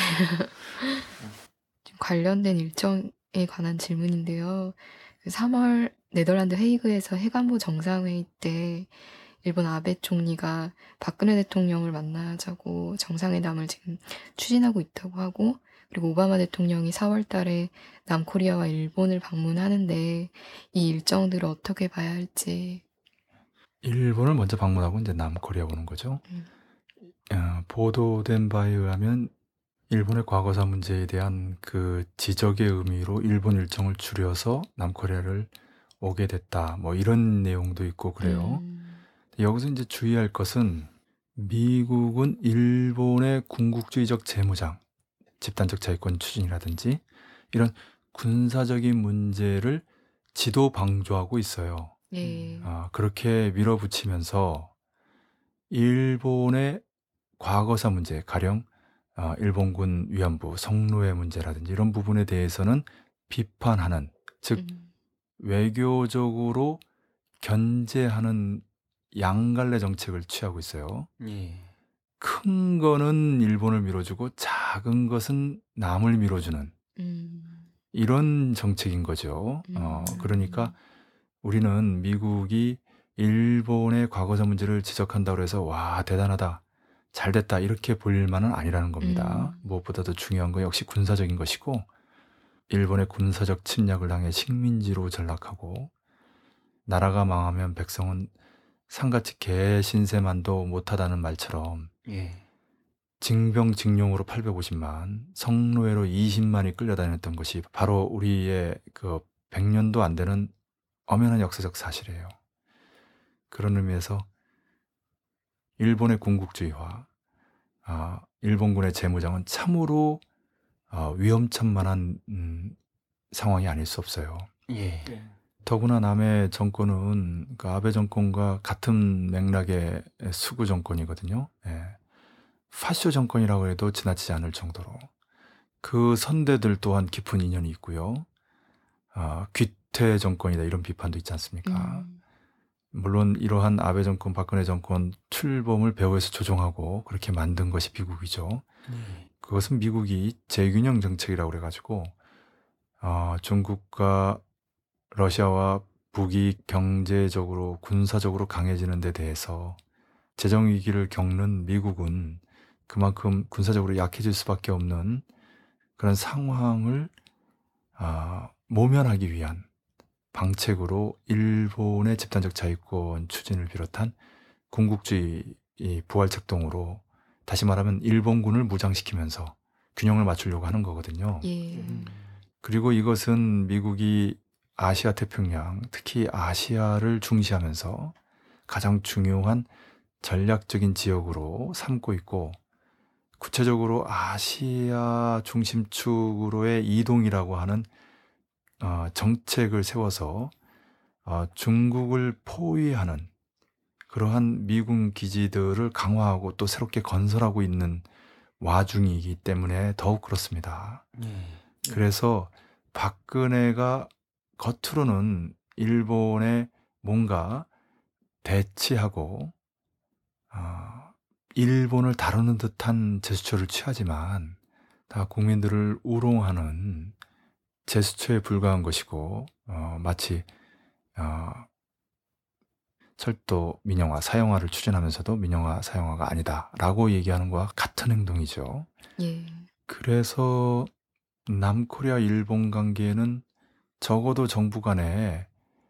관련된 일정에 관한 질문인데요. 3월 네덜란드 헤이그에서 해관보 정상회의 때 일본 아베 총리가 박근혜 대통령을 만나자고 정상회담을 지금 추진하고 있다고 하고, 그리고 오바마 대통령이 4월 달에 남코리아와 일본을 방문하는데 이 일정들을 어떻게 봐야 할지. 일본을 먼저 방문하고 이제 남코리아 오는 거죠. 보도된 바에 의하면 일본의 과거사 문제에 대한 그 지적의 의미로 일본 일정을 줄여서 남코리아를 오게 됐다, 뭐 이런 내용도 있고 그래요. 여기서 이제 주의할 것은 미국은 일본의 군국주의적 재무장, 집단적 자위권 추진이라든지 이런 군사적인 문제를 지도 방조하고 있어요. 예. 그렇게 밀어붙이면서 일본의 과거사 문제, 가령 일본군 위안부, 성노예 문제라든지 이런 부분에 대해서는 비판하는, 즉 외교적으로 견제하는 양갈래 정책을 취하고 있어요. 예. 큰 거는 일본을 밀어주고 작은 것은 남을 밀어주는 이런 정책인 거죠. 그러니까 우리는 미국이 일본의 과거사 문제를 지적한다고 해서 와 대단하다, 잘됐다 이렇게 볼 만은 아니라는 겁니다. 무엇보다도 중요한 건 역시 군사적인 것이고, 일본의 군사적 침략을 당해 식민지로 전락하고 나라가 망하면 백성은 상같이 개신세만도 못하다는 말처럼 예. 징병징용으로 850만, 성노예로 20만이 끌려다녔던 것이 바로 우리의 그 100년도 안 되는 엄연한 역사적 사실이에요. 그런 의미에서 일본의 군국주의와 일본군의 재무장은 참으로 위험천만한 상황이 아닐 수 없어요. 예. 더구나 남의 정권은 그 아베 정권과 같은 맥락의 수구 정권이거든요. 예. 파쇼 정권이라고 해도 지나치지 않을 정도로 그 선대들 또한 깊은 인연이 있고요. 귀태 정권이다 이런 비판도 있지 않습니까? 물론 이러한 아베 정권, 박근혜 정권 출범을 배후에서 조종하고 그렇게 만든 것이 미국이죠. 그것은 미국이 재균형 정책이라고 그래가지고 중국과 러시아와 북이 경제적으로 군사적으로 강해지는 데 대해서 재정 위기를 겪는 미국은 그만큼 군사적으로 약해질 수밖에 없는 그런 상황을 모면하기 위한 방책으로 일본의 집단적 자위권 추진을 비롯한 군국주의 부활책동으로 다시 말하면 일본군을 무장시키면서 균형을 맞추려고 하는 거거든요. 예. 그리고 이것은 미국이 아시아 태평양, 특히 아시아를 중시하면서 가장 중요한 전략적인 지역으로 삼고 있고 구체적으로 아시아 중심축으로의 이동이라고 하는 정책을 세워서 중국을 포위하는 그러한 미군 기지들을 강화하고 또 새롭게 건설하고 있는 와중이기 때문에 더욱 그렇습니다. 그래서 박근혜가 겉으로는 일본에 뭔가 대치하고 일본을 다루는 듯한 제스처를 취하지만 다 국민들을 우롱하는 제스처에 불과한 것이고 마치 철도 민영화, 사형화를 추진하면서도 민영화, 사형화가 아니다라고 얘기하는 것과 같은 행동이죠. 예. 그래서 남코리아 일본 관계는 적어도 정부 간에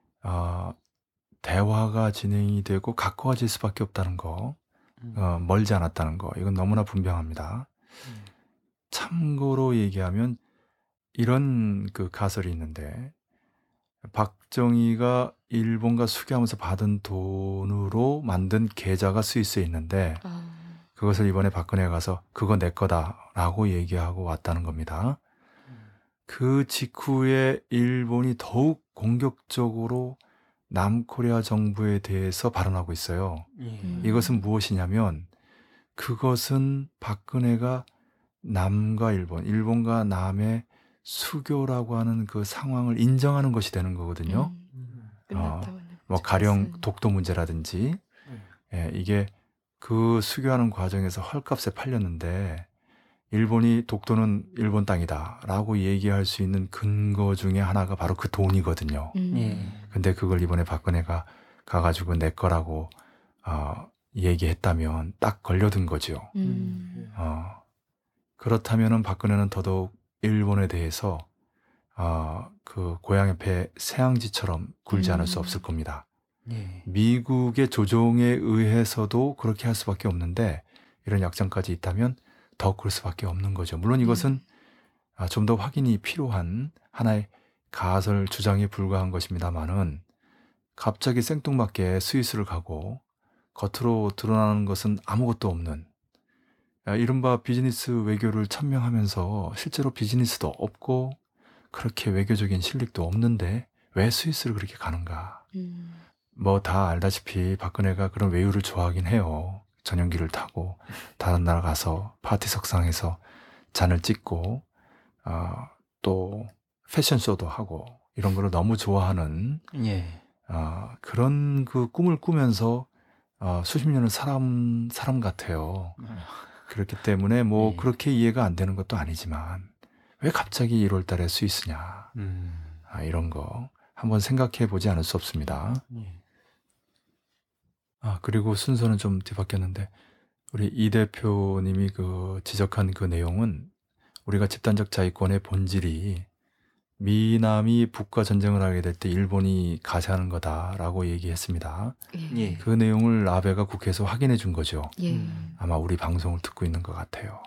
대화가 진행이 되고 가까워질 수밖에 없다는 거, 멀지 않았다는 거, 이건 너무나 분명합니다. 참고로 얘기하면 이런 그 가설이 있는데 박정희가 일본과 수교하면서 받은 돈으로 만든 계좌가 스위스에 있는데 그것을 이번에 박근혜가 가서 그거 내 거다라고 얘기하고 왔다는 겁니다. 그 직후에 일본이 더욱 공격적으로 남코리아 정부에 대해서 발언하고 있어요. 이것은 무엇이냐면 그것은 박근혜가 남과 일본, 일본과 남의 수교라고 하는 그 상황을 인정하는 것이 되는 거거든요. 뭐 가령 독도 문제라든지 이게 그 수교하는 과정에서 헐값에 팔렸는데 일본이 독도는 일본 땅이다라고 얘기할 수 있는 근거 중에 하나가 바로 그 돈이거든요. 근데 그걸 이번에 박근혜가 가가지고 내 거라고 얘기했다면 딱 걸려든 거죠. 그렇다면은 박근혜는 더더욱 일본에 대해서 그 고양이 배 새앙지처럼 굴지 않을 수 없을 겁니다. 미국의 조종에 의해서도 그렇게 할 수밖에 없는데 이런 약점까지 있다면 더 그럴 수밖에 없는 거죠. 물론 이것은 좀 더 확인이 필요한 하나의 가설 주장에 불과한 것입니다만은 갑자기 생뚱맞게 스위스를 가고 겉으로 드러나는 것은 아무것도 없는 이른바 비즈니스 외교를 천명하면서 실제로 비즈니스도 없고 그렇게 외교적인 실력도 없는데 왜 스위스를 그렇게 가는가. 뭐 다 알다시피 박근혜가 그런 외유를 좋아하긴 해요. 전용기를 타고 다른 나라 가서 파티석상에서 잔을 찍고 또 패션쇼도 하고 이런 거를 너무 좋아하는 그런 그 꿈을 꾸면서 수십 년을 사람 같아요. 그렇기 때문에 뭐 그렇게 이해가 안 되는 것도 아니지만 왜 갑자기 1월 달에 스위스냐 이런 거 한번 생각해 보지 않을 수 없습니다. 그리고 순서는 좀 뒤바뀌었는데 우리 이 대표님이 그 지적한 그 내용은 우리가 집단적 자위권의 본질이 미남이 북과 전쟁을 하게 될 때 일본이 가세하는 거다라고 얘기했습니다. 예. 그 내용을 아베가 국회에서 확인해 준 거죠. 예. 아마 우리 방송을 듣고 있는 것 같아요.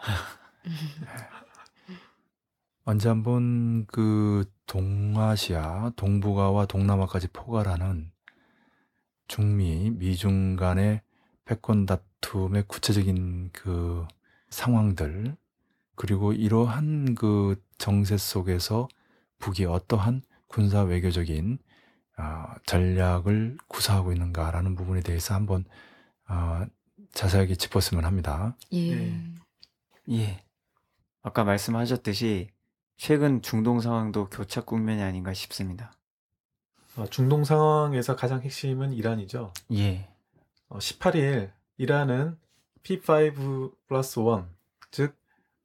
언제 한번 그 동아시아, 동북아와 동남아까지 포괄하는 중미, 미중 간의 패권 다툼의 구체적인 그 상황들, 그리고 이러한 그 정세 속에서 북이 어떠한 군사 외교적인 전략을 구사하고 있는가라는 부분에 대해서 한번 자세하게 짚었으면 합니다. 예. 네. 예. 아까 말씀하셨듯이 최근 중동 상황도 교착 국면이 아닌가 싶습니다. 중동 상황에서 가장 핵심은 이란이죠. 예. 18일 이란은 P5 플러스 1, 즉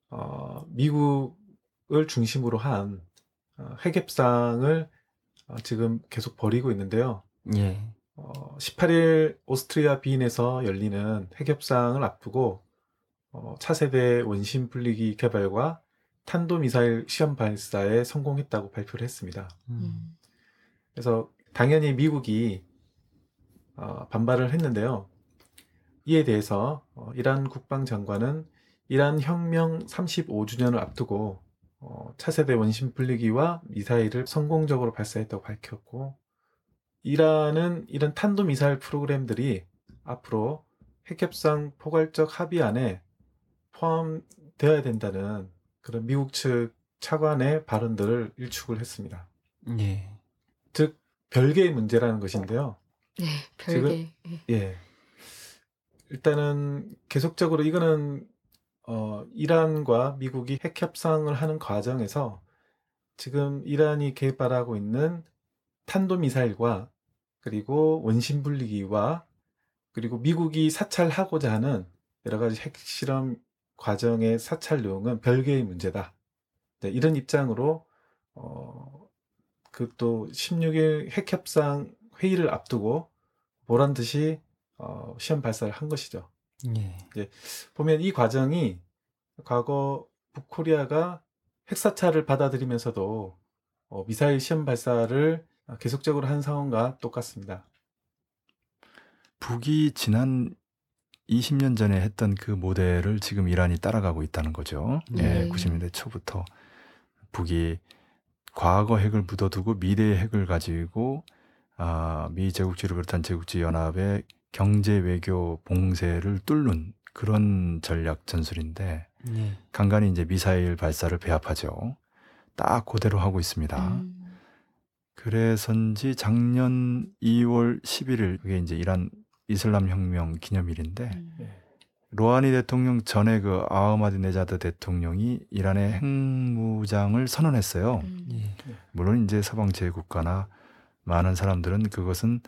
미국을 중심으로 한 핵협상을 지금 계속 벌이고 있는데요. 예. 18일 오스트리아 비엔에서 열리는 핵협상을 앞두고 차세대 원심 분리기 개발과 탄도미사일 시험 발사에 성공했다고 발표를 했습니다. 그래서 당연히 미국이 반발을 했는데요. 이에 대해서 이란 국방장관은 이란 혁명 35주년을 앞두고 차세대 원심 분리기와 미사일을 성공적으로 발사했다고 밝혔고, 이란은 이런 탄도미사일 프로그램들이 앞으로 핵협상 포괄적 합의안에 포함되어야 된다는 그런 미국 측 차관의 발언들을 일축을 했습니다. 예. 즉 별개의 문제라는 것인데요. 네, 별개. 예. 일단은 계속적으로 이거는 이란과 미국이 핵 협상을 하는 과정에서 지금 이란이 개발하고 있는 탄도미사일과 그리고 원심 분리기와 그리고 미국이 사찰하고자 하는 여러 가지 핵실험 과정의 사찰 내용은 별개의 문제다. 네, 이런 입장으로 그 또 16일 핵 협상 회의를 앞두고 보란 듯이 시험 발사를 한 것이죠. 예. 보면 이 과정이 과거 북코리아가 핵사찰을 받아들이면서도 미사일 시험 발사를 계속적으로 한 상황과 똑같습니다. 북이 지난 20년 전에 했던 그 모델을 지금 이란이 따라가고 있다는 거죠. 네. 90년대 초부터 북이 과거 핵을 묻어두고 미래의 핵을 가지고 미 제국주의를 비롯한 제국주의 연합의 경제 외교 봉쇄를 뚫는 그런 전략 전술인데 예. 간간히 이제 미사일 발사를 배합하죠. 딱 그대로 하고 있습니다. 그래서인지 작년 2월 11일 그게 이제 이란 이슬람 혁명 기념일인데 로하니 대통령 전에 그 아흐마디네자드 대통령이 이란의 핵무장을 선언했어요. 예. 물론 이제 서방 제국가나 많은 사람들은 그것은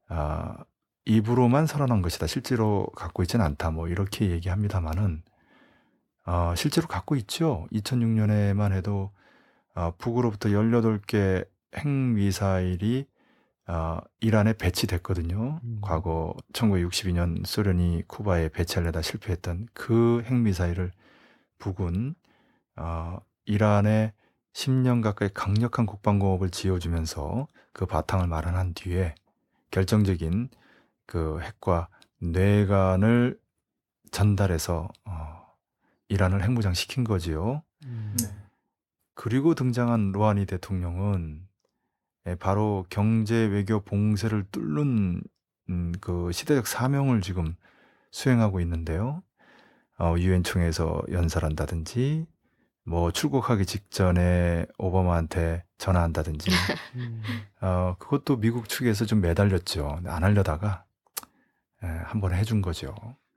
입으로만 선언한 것이다. 실제로 갖고 있지는 않다. 뭐 이렇게 얘기합니다만은 실제로 갖고 있죠. 2006년에만 해도 북으로부터 18개 핵미사일이 이란에 배치됐거든요. 과거 1962년 소련이 쿠바에 배치하려다 실패했던 그 핵미사일을 북은 이란에 10년 가까이 강력한 국방공업을 지어주면서 그 바탕을 마련한 뒤에 결정적인 그 핵과 뇌관을 전달해서 이란을 핵무장시킨 거지요. 그리고 등장한 루하니 대통령은 바로 경제 외교 봉쇄를 뚫는 그 시대적 사명을 지금 수행하고 있는데요. 유엔 총회에서 연설한다든지 뭐 출국하기 직전에 오바마한테 전화한다든지 그것도 미국 측에서 좀 매달렸죠. 안 하려다가 한번 해준 거죠.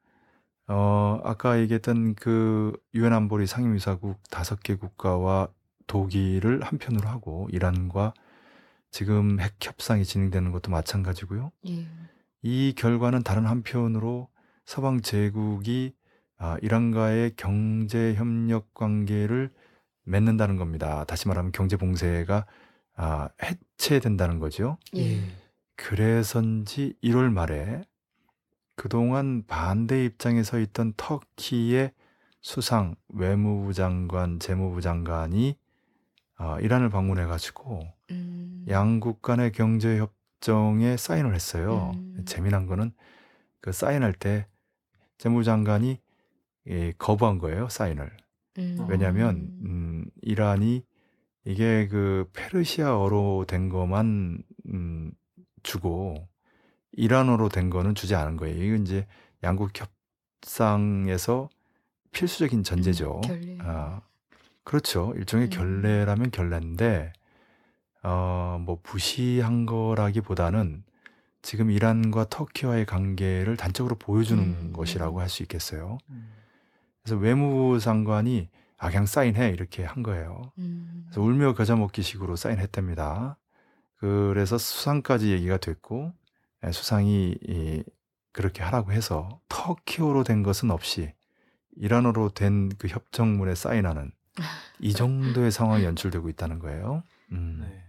아까 얘기했던 그 유엔 안보리 상임이사국 5개 국가와 독일을 한편으로 하고 이란과 지금 핵 협상이 진행되는 것도 마찬가지고요. 예. 이 결과는 다른 한편으로 서방 제국이 이란과의 경제 협력 관계를 맺는다는 겁니다. 다시 말하면 경제 봉쇄가 해체된다는 거죠. 예. 그래서인지 1월 말에 그동안 반대 입장에 서 있던 터키의 수상, 외무부 장관, 재무부 장관이 이란을 방문해가지고 음. 양국 간의 경제협정에 사인을 했어요. 음. 재미난 거는 그 사인할 때 재무장관이 거부한 거예요, 사인을. 왜냐하면 이란이 이게 그 페르시아어로 된 것만 주고 이란어로 된 거는 주지 않은 거예요. 이건 이제 양국 협상에서 필수적인 전제죠. 결례. 그렇죠. 일종의 결례라면 결례인데 뭐 부시한 거라기보다는 지금 이란과 터키와의 관계를 단적으로 보여주는 것이라고 할 수 있겠어요. 그래서 외무부 장관이 그냥 사인해 이렇게 한 거예요. 그래서 울며 겨자 먹기 식으로 사인했답니다. 그래서 수상까지 얘기가 됐고 수상이 그렇게 하라고 해서 터키어로 된 것은 없이 이란어로 된 그 협정문에 사인하는 이 정도의 상황이 연출되고 있다는 거예요. 네.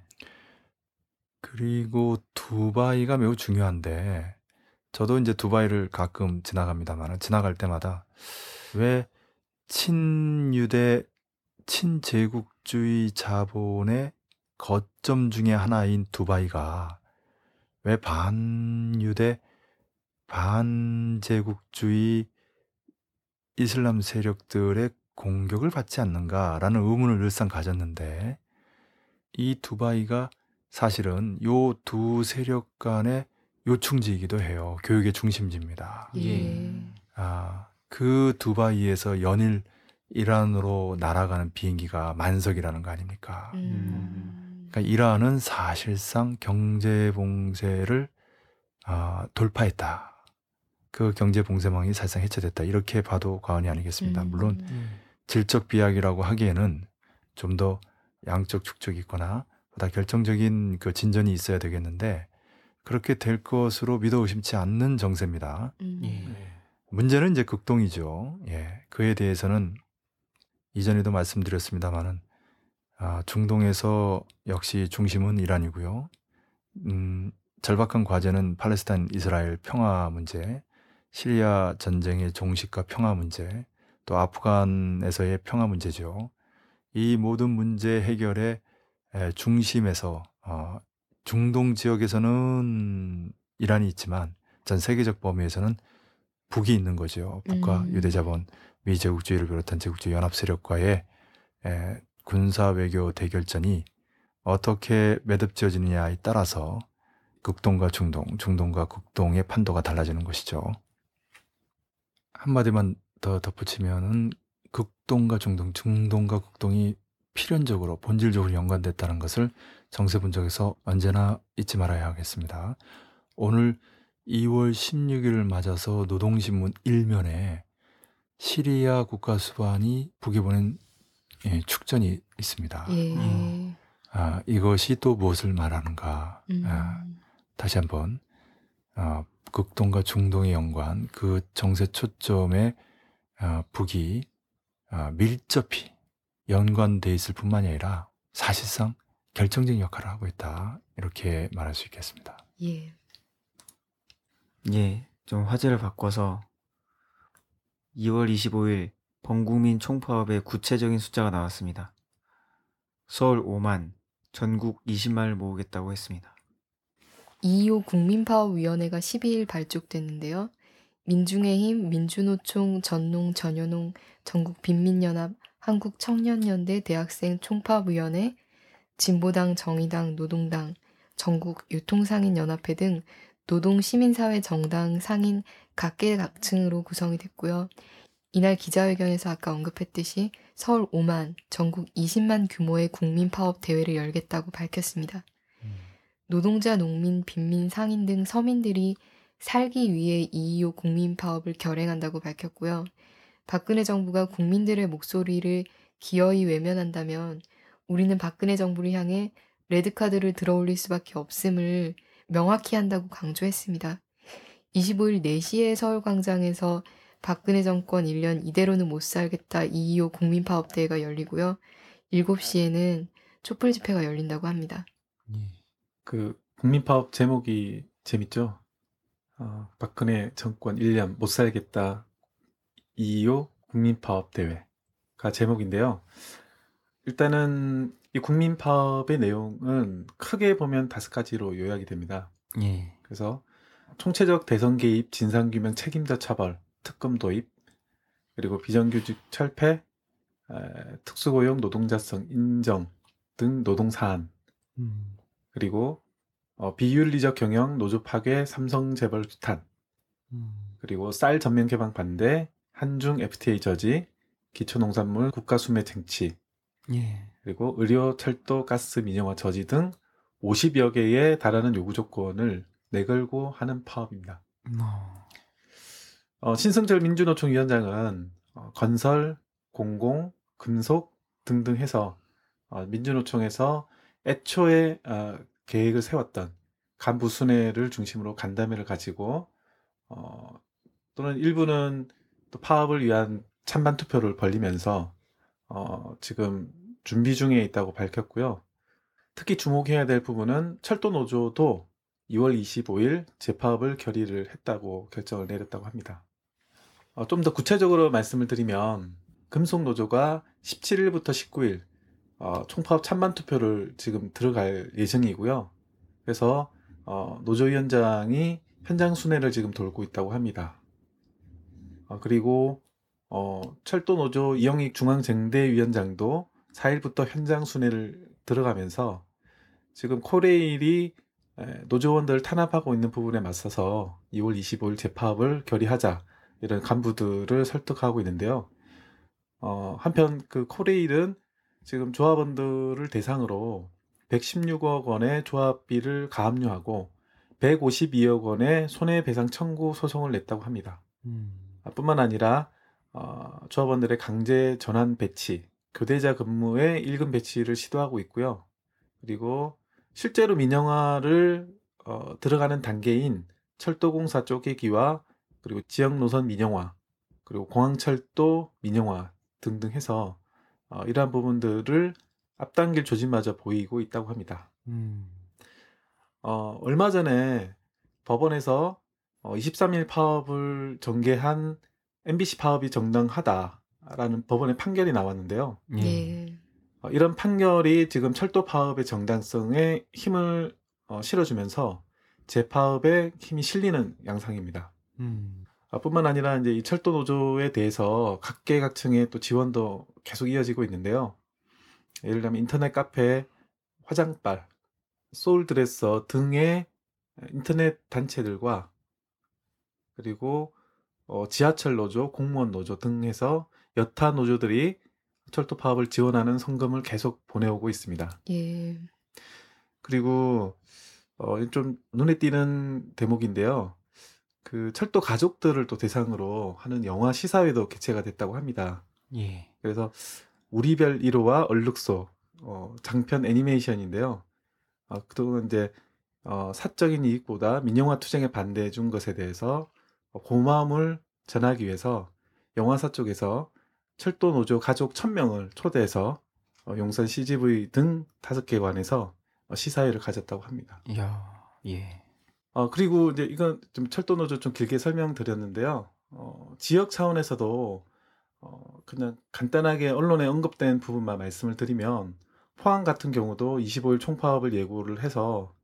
그리고 두바이가 매우 중요한데 저도 이제 두바이를 가끔 지나갑니다만 지나갈 때마다 왜 친유대 친제국주의 자본의 거점 중에 하나인 두바이가 왜 반유대 반제국주의 이슬람 세력들의 공격을 받지 않는가라는 의문을 늘상 가졌는데 이 두바이가 사실은 요 두 세력 간의 요충지이기도 해요. 교육의 중심지입니다. 예. 그 두바이에서 연일 이란으로 날아가는 비행기가 만석이라는 거 아닙니까? 그러니까 이란은 사실상 경제 봉쇄를 돌파했다. 그 경제 봉쇄망이 사실상 해체됐다. 이렇게 봐도 과언이 아니겠습니다. 물론 질적 비약이라고 하기에는 좀 더 양적 축적이 있거나 보다 결정적인 그 진전이 있어야 되겠는데 그렇게 될 것으로 믿어 의심치 않는 정세입니다. 문제는 이제 극동이죠. 그에 대해서는 이전에도 말씀드렸습니다만은 중동에서 역시 중심은 이란이고요. 절박한 과제는 팔레스타인 이스라엘 평화 문제, 시리아 전쟁의 종식과 평화 문제, 또 아프간에서의 평화 문제죠. 이 모든 문제 해결의 중심에서 중동 지역에서는 이란이 있지만 전 세계적 범위에서는 북이 있는 거죠. 북과 유대자본, 미제국주의를 비롯한 제국주의 연합 세력과의 군사 외교 대결전이 어떻게 매듭지어지느냐에 따라서 극동과 중동, 중동과 극동의 판도가 달라지는 것이죠. 한마디만 더 덧붙이면은 극동과 중동, 중동과 극동이 필연적으로 본질적으로 연관됐다는 것을 정세 분석에서 언제나 잊지 말아야 하겠습니다. 오늘 2월 16일을 맞아서 노동신문 1면에 시리아 국가수반이 북에 보낸 축전이 있습니다. 이것이 또 무엇을 말하는가? 다시 한번 극동과 중동의 연관, 그 정세 초점에 북이 밀접히 연관돼 있을 뿐만이 아니라 사실상 결정적인 역할을 하고 있다. 이렇게 말할 수 있겠습니다. 좀 화제를 바꿔서 2월 25일 범국민 총파업의 구체적인 숫자가 나왔습니다. 서울 5만, 전국 20만을 모으겠다고 했습니다. 2.25 국민파업위원회가 12일 발족됐는데요. 민중의힘, 민주노총, 전농, 전여농, 전국빈민연합, 한국청년연대 대학생 총파업위원회, 진보당, 정의당, 노동당, 전국유통상인연합회 등 노동시민사회 정당 상인 각계각층으로 구성이 됐고요. 이날 기자회견에서 아까 언급했듯이 서울 5만, 전국 20만 규모의 국민파업 대회를 열겠다고 밝혔습니다. 노동자, 농민, 빈민, 상인 등 서민들이 살기 위해 2.25 국민파업을 결행한다고 밝혔고요. 박근혜 정부가 국민들의 목소리를 기어이 외면한다면 우리는 박근혜 정부를 향해 레드카드를 들어올릴 수밖에 없음을 명확히 한다고 강조했습니다. 25일 4시에 서울광장에서 박근혜 정권 1년 이대로는 못 살겠다 2.25 국민파업대회가 열리고요. 7시에는 촛불 집회가 열린다고 합니다. 그 국민파업 제목이 재밌죠? 박근혜 정권 1년 못 살겠다 2.25 국민파업 대회가 제목인데요. 일단은 이 국민파업의 내용은 크게 보면 5가지로 요약이 됩니다. 예. 그래서 총체적 대선 개입, 진상규명, 책임자 처벌, 특검 도입, 그리고 비정규직 철폐, 특수고용 노동자성 인정 등 노동사안, 그리고 비윤리적 경영, 노조 파괴, 삼성 재벌 규탄, 그리고 쌀 전면 개방 반대, 한중 FTA 저지, 기초농산물 국가 수매 쟁취, 예. 그리고 의료, 철도, 가스 민영화 저지 등 50여 개의 달하는 요구 조건을 내걸고 하는 파업입니다. 신승철 민주노총 위원장은 건설, 공공, 금속 등등 해서 민주노총에서 애초에 계획을 세웠던 간부 순회를 중심으로 간담회를 가지고 또는 일부는 또 파업을 위한 찬반 투표를 벌리면서 지금 준비 중에 있다고 밝혔고요. 특히 주목해야 될 부분은 철도 노조도 2월 25일 재파업을 결의를 했다고 결정을 내렸다고 합니다. 좀 더 구체적으로 말씀을 드리면 금속노조가 17일부터 19일 총파업 찬반 투표를 지금 들어갈 예정이고요. 그래서 노조위원장이 현장 순회를 지금 돌고 있다고 합니다. 그리고 철도노조 이영익 중앙쟁대위원장도 4일부터 현장 순회를 들어가면서 지금 코레일이 노조원들을 탄압하고 있는 부분에 맞서서 2월 25일 재파업을 결의하자 이런 간부들을 설득하고 있는데요. 한편 그 코레일은 지금 조합원들을 대상으로 116억 원의 조합비를 가압류하고 152억 원의 손해배상 청구 소송을 냈다고 합니다. 뿐만 아니라 조합원들의 강제 전환 배치, 교대자 근무의 일금 배치를 시도하고 있고요. 그리고 실제로 민영화를 들어가는 단계인 철도공사 쪼개기와 그리고 지역 노선 민영화, 그리고 공항철도 민영화 등등 해서 이러한 부분들을 앞당길 조짐마저 보이고 있다고 합니다. 얼마 전에 법원에서 23일 파업을 전개한 MBC 파업이 정당하다라는 법원의 판결이 나왔는데요. 예. 이런 판결이 지금 철도 파업의 정당성에 힘을 실어주면서 재파업에 힘이 실리는 양상입니다. 뿐만 아니라 이제 이 철도 노조에 대해서 각계각층의 또 지원도 계속 이어지고 있는데요. 예를 들면 인터넷 카페, 화장발, 소울드레서 등의 인터넷 단체들과 그리고 지하철 노조, 공무원 노조 등 해서 여타 노조들이 철도 파업을 지원하는 성금을 계속 보내오고 있습니다. 예. 그리고 좀 눈에 띄는 대목인데요. 그 철도 가족들을 또 대상으로 하는 영화 시사회도 개최가 됐다고 합니다. 예. 그래서 우리별 1호와 얼룩소 장편 애니메이션인데요. 그동안 이제 사적인 이익보다 민영화 투쟁에 반대해 준 것에 대해서 고마움을 전하기 위해서 영화사 쪽에서 철도 노조 가족 1000명을 초대해서 용산 CGV 등 5개관에서 시사회를 가졌다고 합니다. 이야. 예. 그리고 이제 이건 좀 철도 노조 좀 길게 설명드렸는데요. 지역 차원에서도 그냥 간단하게 언론에 언급된 부분만 말씀을 드리면 포항 같은 경우도 25일 총파업을 예고를 해서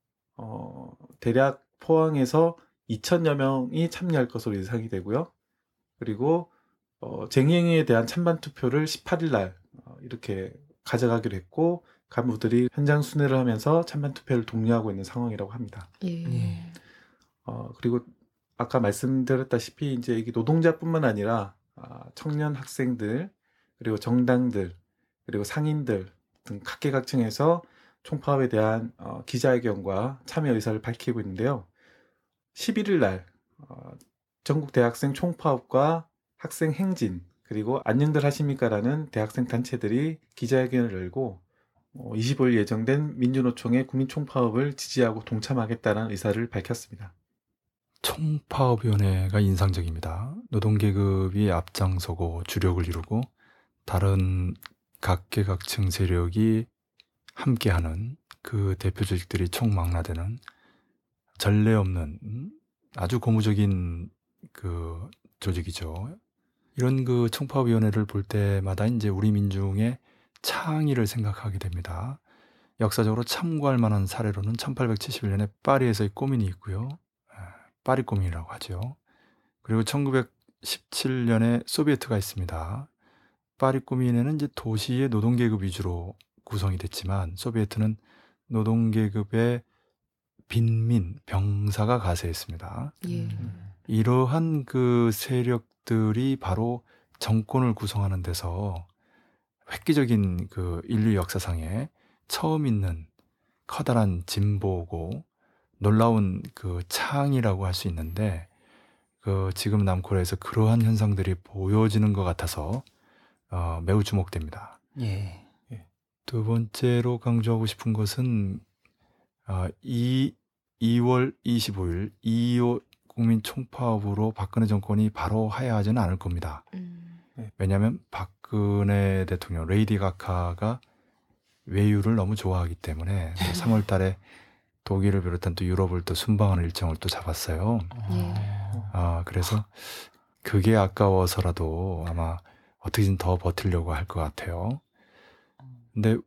대략 포항에서 2,000여 명이 참여할 것으로 예상이 되고요. 그리고 쟁행에 대한 찬반 투표를 18일 날 이렇게 가져가기로 했고 간부들이 현장 순회를 하면서 찬반 투표를 독려하고 있는 상황이라고 합니다. 예. 그리고 아까 말씀드렸다시피 이제 이게 노동자뿐만 아니라 청년 학생들 그리고 정당들 그리고 상인들 등 각계각층에서 총파업에 대한 기자회견과 참여 의사를 밝히고 있는데요. 11일 날 전국 대학생 총파업과 학생 행진 그리고 안녕들 하십니까라는 대학생 단체들이 기자회견을 열고 25일 예정된 민주노총의 국민총파업을 지지하고 동참하겠다는 의사를 밝혔습니다. 총파업위원회가 인상적입니다. 노동계급이 앞장서고 주력을 이루고 다른 각계각층 세력이 함께하는 그 대표 조직들이 총망라되는 전례 없는 아주 고무적인 그 조직이죠. 이런 그 총파업위원회를 볼 때마다 이제 우리 민중의 창의를 생각하게 됩니다. 역사적으로 참고할 만한 사례로는 1871년에 파리에서의 꼬민이 있고요. 파리 꼬민이라고 하죠. 그리고 1917년에 소비에트가 있습니다. 파리 꼬민에는 이제 도시의 노동계급 위주로 구성이 됐지만 소비에트는 노동계급의 빈민, 병사가 가세했습니다. 예. 이러한 그 세력들이 바로 정권을 구성하는 데서 획기적인 그 인류 역사상에 처음 있는 커다란 진보고 놀라운 그 창이라고 할 수 있는데 그 지금 남코리아에서 그러한 현상들이 보여지는 것 같아서 매우 주목됩니다. 예. 두 번째로 강조하고 싶은 것은 2월 25일 2.25 국민 총파업으로 박근혜 정권이 바로 하야하지는 않을 겁니다. 왜냐하면 박근혜 대통령 레이디 가가가 외유를 너무 좋아하기 때문에 3월 달에 독일을 비롯한 또 유럽을 또 순방하는 일정을 또 잡았어요. 예. 그래서 그게 아까워서라도 아마 어떻게든 더 버티려고 할 것 같아요. 근데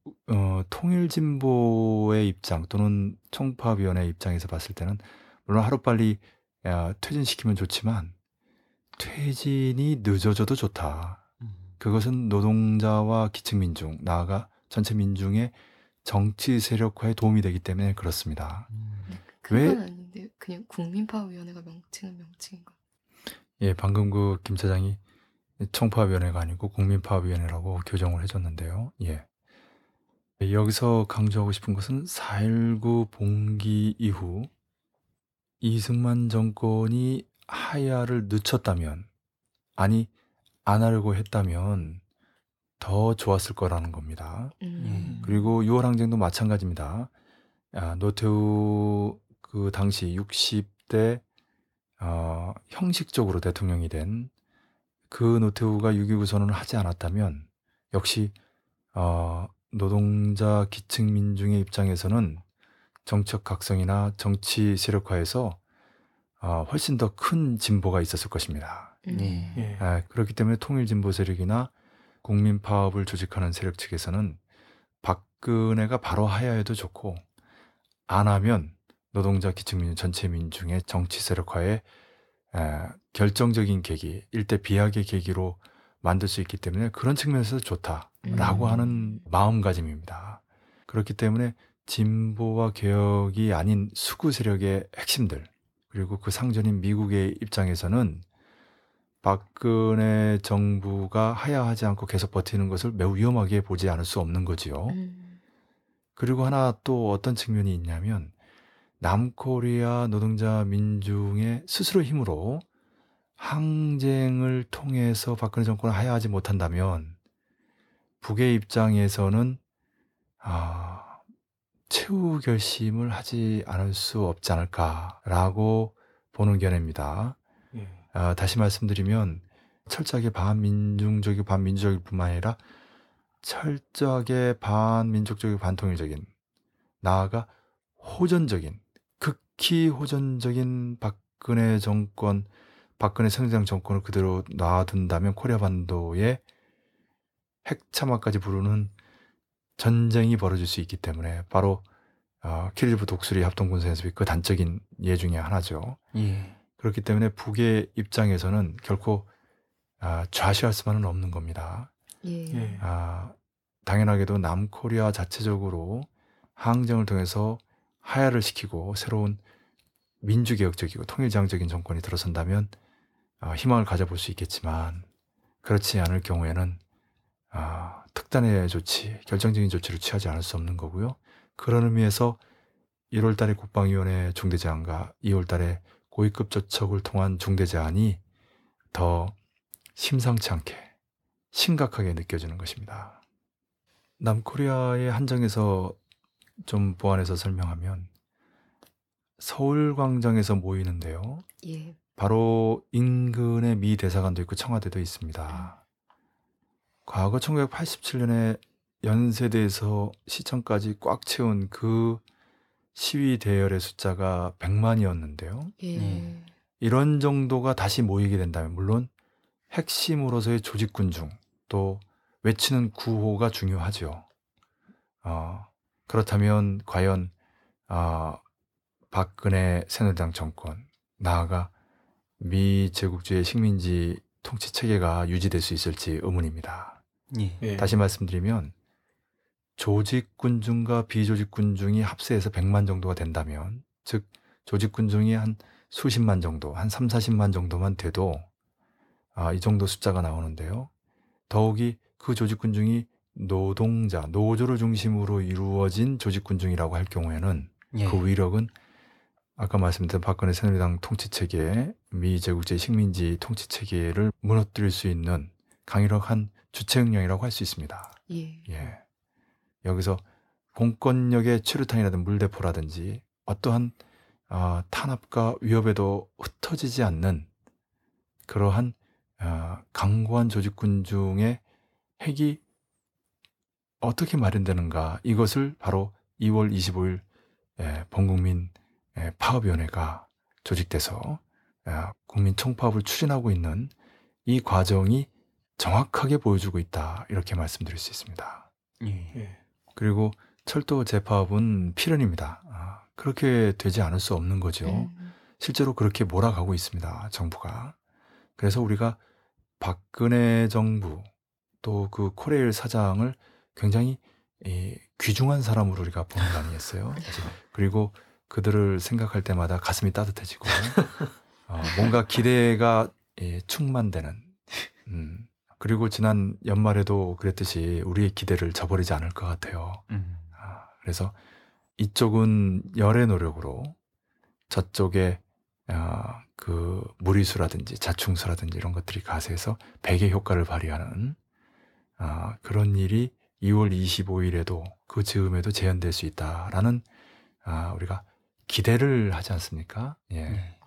통일진보의 입장 또는 총파업위원회 입장에서 봤을 때는 물론 하루빨리 퇴진시키면 좋지만 퇴진이 늦어져도 좋다. 그것은 노동자와 기층민중, 나아가 전체 민중의 정치 세력화에 도움이 되기 때문에 그렇습니다. 그건 아닌데 그냥 국민파업위원회가 명칭은 명칭인가? 예, 방금 그 김 차장이 총파업위원회가 아니고 국민파업위원회라고 교정을 해줬는데요. 예. 여기서 강조하고 싶은 것은 4.19 봉기 이후 이승만 정권이 하야를 늦췄다면, 아니 안 하려고 했다면 더 좋았을 거라는 겁니다. 그리고 6월 항쟁도 마찬가지입니다. 노태우 그 당시 60대 형식적으로 대통령이 된 그 노태우가 6.29 선언을 하지 않았다면 역시 노동자 기층 민중의 입장에서는 정책 각성이나 정치 세력화에서 훨씬 더 큰 진보가 있었을 것입니다. 예. 그렇기 때문에 통일진보 세력이나 국민파업을 조직하는 세력 측에서는 박근혜가 바로 하야해도 좋고 안 하면 노동자 기층민중 전체 민중의 정치 세력화에 결정적인 계기, 일대 비약의 계기로 만들 수 있기 때문에 그런 측면에서 좋다라고 하는 마음가짐입니다. 그렇기 때문에 진보와 개혁이 아닌 수구 세력의 핵심들, 그리고 그 상전인 미국의 입장에서는 박근혜 정부가 하야하지 않고 계속 버티는 것을 매우 위험하게 보지 않을 수 없는 거지요. 그리고 하나 또 어떤 측면이 있냐면 남코리아 노동자 민중의 스스로 힘으로 항쟁을 통해서 박근혜 정권을 하야하지 못한다면 북의 입장에서는 최후 결심을 하지 않을 수 없지 않을까라고 보는 견해입니다. 다시 말씀드리면 철저하게 반민중적이고 반민주적일 뿐만 아니라 철저하게 반민족적이고 반통일적인, 나아가 호전적인, 극히 호전적인 박근혜 정권, 박근혜 성장 정권을 그대로 놔둔다면 코리아 반도에 핵참화까지 부르는 전쟁이 벌어질 수 있기 때문에 바로 키릴브 독수리 합동군사연습이 그 단적인 예 중에 하나죠. 예. 그렇기 때문에 북의 입장에서는 결코 좌시할 수만은 없는 겁니다. 예. 당연하게도 남코리아 자체적으로 항쟁을 통해서 하야를 시키고 새로운 민주개혁적이고 통일지향적인 정권이 들어선다면 희망을 가져볼 수 있겠지만 그렇지 않을 경우에는 특단의 조치, 결정적인 조치를 취하지 않을 수 없는 거고요. 그런 의미에서 1월 달에 국방위원회 중대제안과 2월 달에 고위급 조척을 통한 중대제안이 더 심상치 않게 심각하게 느껴지는 것입니다. 남코리아의 한정에서 좀 보완해서 설명하면 서울광장에서 모이는데요. 예. 바로 인근에 미 대사관도 있고 청와대도 있습니다. 과거 1987년에 연세대에서 시청까지 꽉 채운 그 시위 대열의 숫자가 100만이었는데요. 예. 이런 정도가 다시 모이게 된다면 물론 핵심으로서의 조직군중, 또 외치는 구호가 중요하죠. 그렇다면 과연 박근혜 새누리당 정권, 나아가 미제국주의 식민지 통치 체계가 유지될 수 있을지 의문입니다. 예. 예. 다시 말씀드리면 조직군중과 비조직군중이 합세해서 100만 정도가 된다면, 즉 조직군중이 한 수십만 정도, 한 3, 40만 정도만 돼도 이 정도 숫자가 나오는데요. 더욱이 그 조직군중이 노동자, 노조를 중심으로 이루어진 조직군중이라고 할 경우에는 예. 그 위력은 아까 말씀드린 박근혜 새누리당 통치체계, 미제국주의 식민지 통치체계를 무너뜨릴 수 있는 강력한 주체 역량이라고 할 수 있습니다. 예. 예. 여기서 공권력의 최루탄이라든 물대포라든지 어떠한 탄압과 위협에도 흩어지지 않는 그러한 강고한 조직군중의 핵이 어떻게 마련되는가, 이것을 바로 2월 25일 범국민 파업위원회가 조직돼서 국민 총파업을 추진하고 있는 이 과정이 정확하게 보여주고 있다, 이렇게 말씀드릴 수 있습니다. 예. 예. 그리고 철도 재파업은 필연입니다. 그렇게 되지 않을 수 없는 거죠. 실제로 그렇게 몰아가고 있습니다, 정부가. 그래서 우리가 박근혜 정부 또 그 코레일 사장을 굉장히 귀중한 사람으로 우리가 보는 거 아니겠어요? 그리고 그들을 생각할 때마다 가슴이 따뜻해지고 뭔가 기대가 충만되는, 그리고 지난 연말에도 그랬듯이 우리의 기대를 저버리지 않을 것 같아요. 그래서 이쪽은 열의 노력으로, 저쪽에 그 무리수라든지 자충수라든지 이런 것들이 가세해서 백의 효과를 발휘하는 그런 일이 2월 25일에도 그 즈음에도 재현될 수 있다라는 우리가 기대를 하지 않습니까? 예.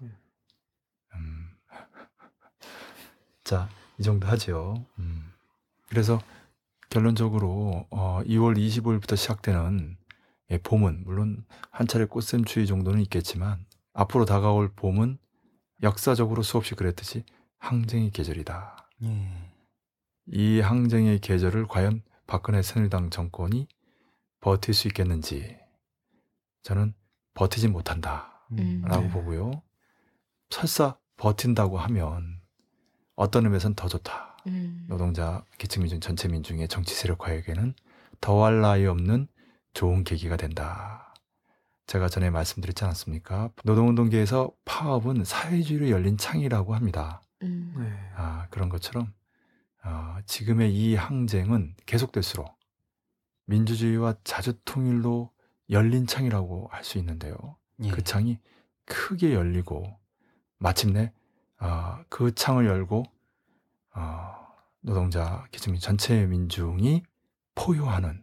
자, 이 정도 하죠. 그래서 결론적으로 2월 25일부터 시작되는 봄은, 물론 한 차례 꽃샘추위 정도는 있겠지만 앞으로 다가올 봄은 역사적으로 수없이 그랬듯이 항쟁의 계절이다. 예. 이 항쟁의 계절을 과연 박근혜 새누리당 정권이 버틸 수 있겠는지 저는 버티지 못한다 라고 보고요. 설사 버틴다고 하면 어떤 의미에서는 더 좋다. 노동자, 계층민중, 전체 민중의 정치 세력화에게는 더할 나위 없는 좋은 계기가 된다. 제가 전에 말씀드렸지 않았습니까? 노동운동계에서 파업은 사회주의로 열린 창이라고 합니다. 네. 그런 것처럼 지금의 이 항쟁은 계속될수록 민주주의와 자주통일로 열린 창이라고 할 수 있는데요. 예. 그 창이 크게 열리고 마침내 그 창을 열고 노동자, 계층민 전체 민중이 포효하는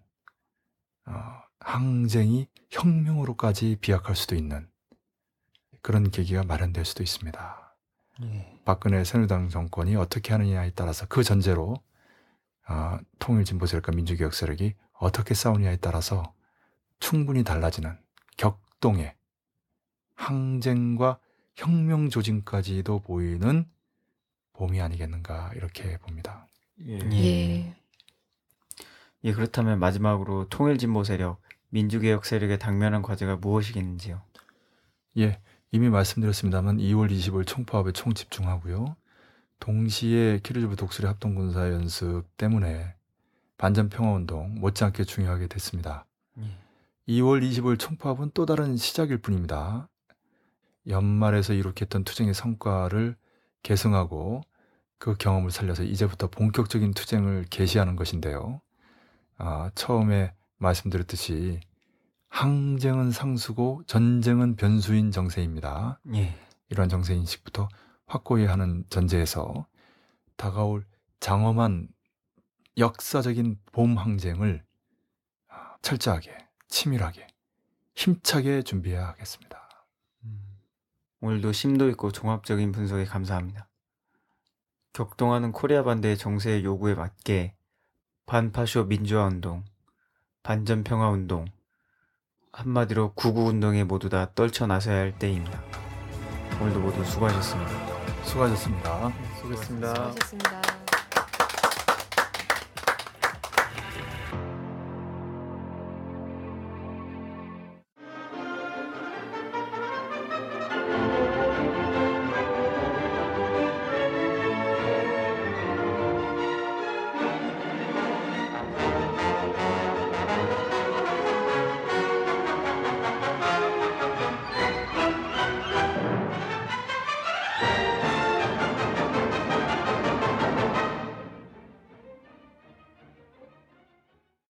항쟁이 혁명으로까지 비약할 수도 있는 그런 계기가 마련될 수도 있습니다. 예. 박근혜 새누리당 정권이 어떻게 하느냐에 따라서, 그 전제로 통일진보 세력과 민주개혁 세력이 어떻게 싸우느냐에 따라서 충분히 달라지는 격동의 항쟁과 혁명 조짐까지도 보이는 봄이 아니겠는가, 이렇게 봅니다. 예. 예. 예, 그렇다면 마지막으로 통일진보 세력, 민주개혁 세력의 당면한 과제가 무엇이겠는지요? 예, 이미 말씀드렸습니다만 2월 25일 총파업에 총집중하고요. 동시에 키루즈브 독수리 합동군사연습 때문에 반전평화운동 못지않게 중요하게 됐습니다. 2월 25일 총파업은 또 다른 시작일 뿐입니다. 연말에서 이룩했던 투쟁의 성과를 계승하고 그 경험을 살려서 이제부터 본격적인 투쟁을 개시하는 것인데요. 처음에 말씀드렸듯이 항쟁은 상수고 전쟁은 변수인 정세입니다. 예. 이러한 정세인식부터 확고히 하는 전제에서 다가올 장엄한 역사적인 봄 항쟁을 철저하게, 치밀하게, 힘차게 준비해야 하겠습니다. 오늘도 심도 있고 종합적인 분석에 감사합니다. 격동하는 코리아 반대의 정세의 요구에 맞게 반파쇼 민주화운동, 반전평화운동, 한마디로 구구운동에 모두 다 떨쳐나서야 할 때입니다. 오늘도 모두 수고하셨습니다. 수고하셨습니다. 수고했습니다. 수고하셨습니다.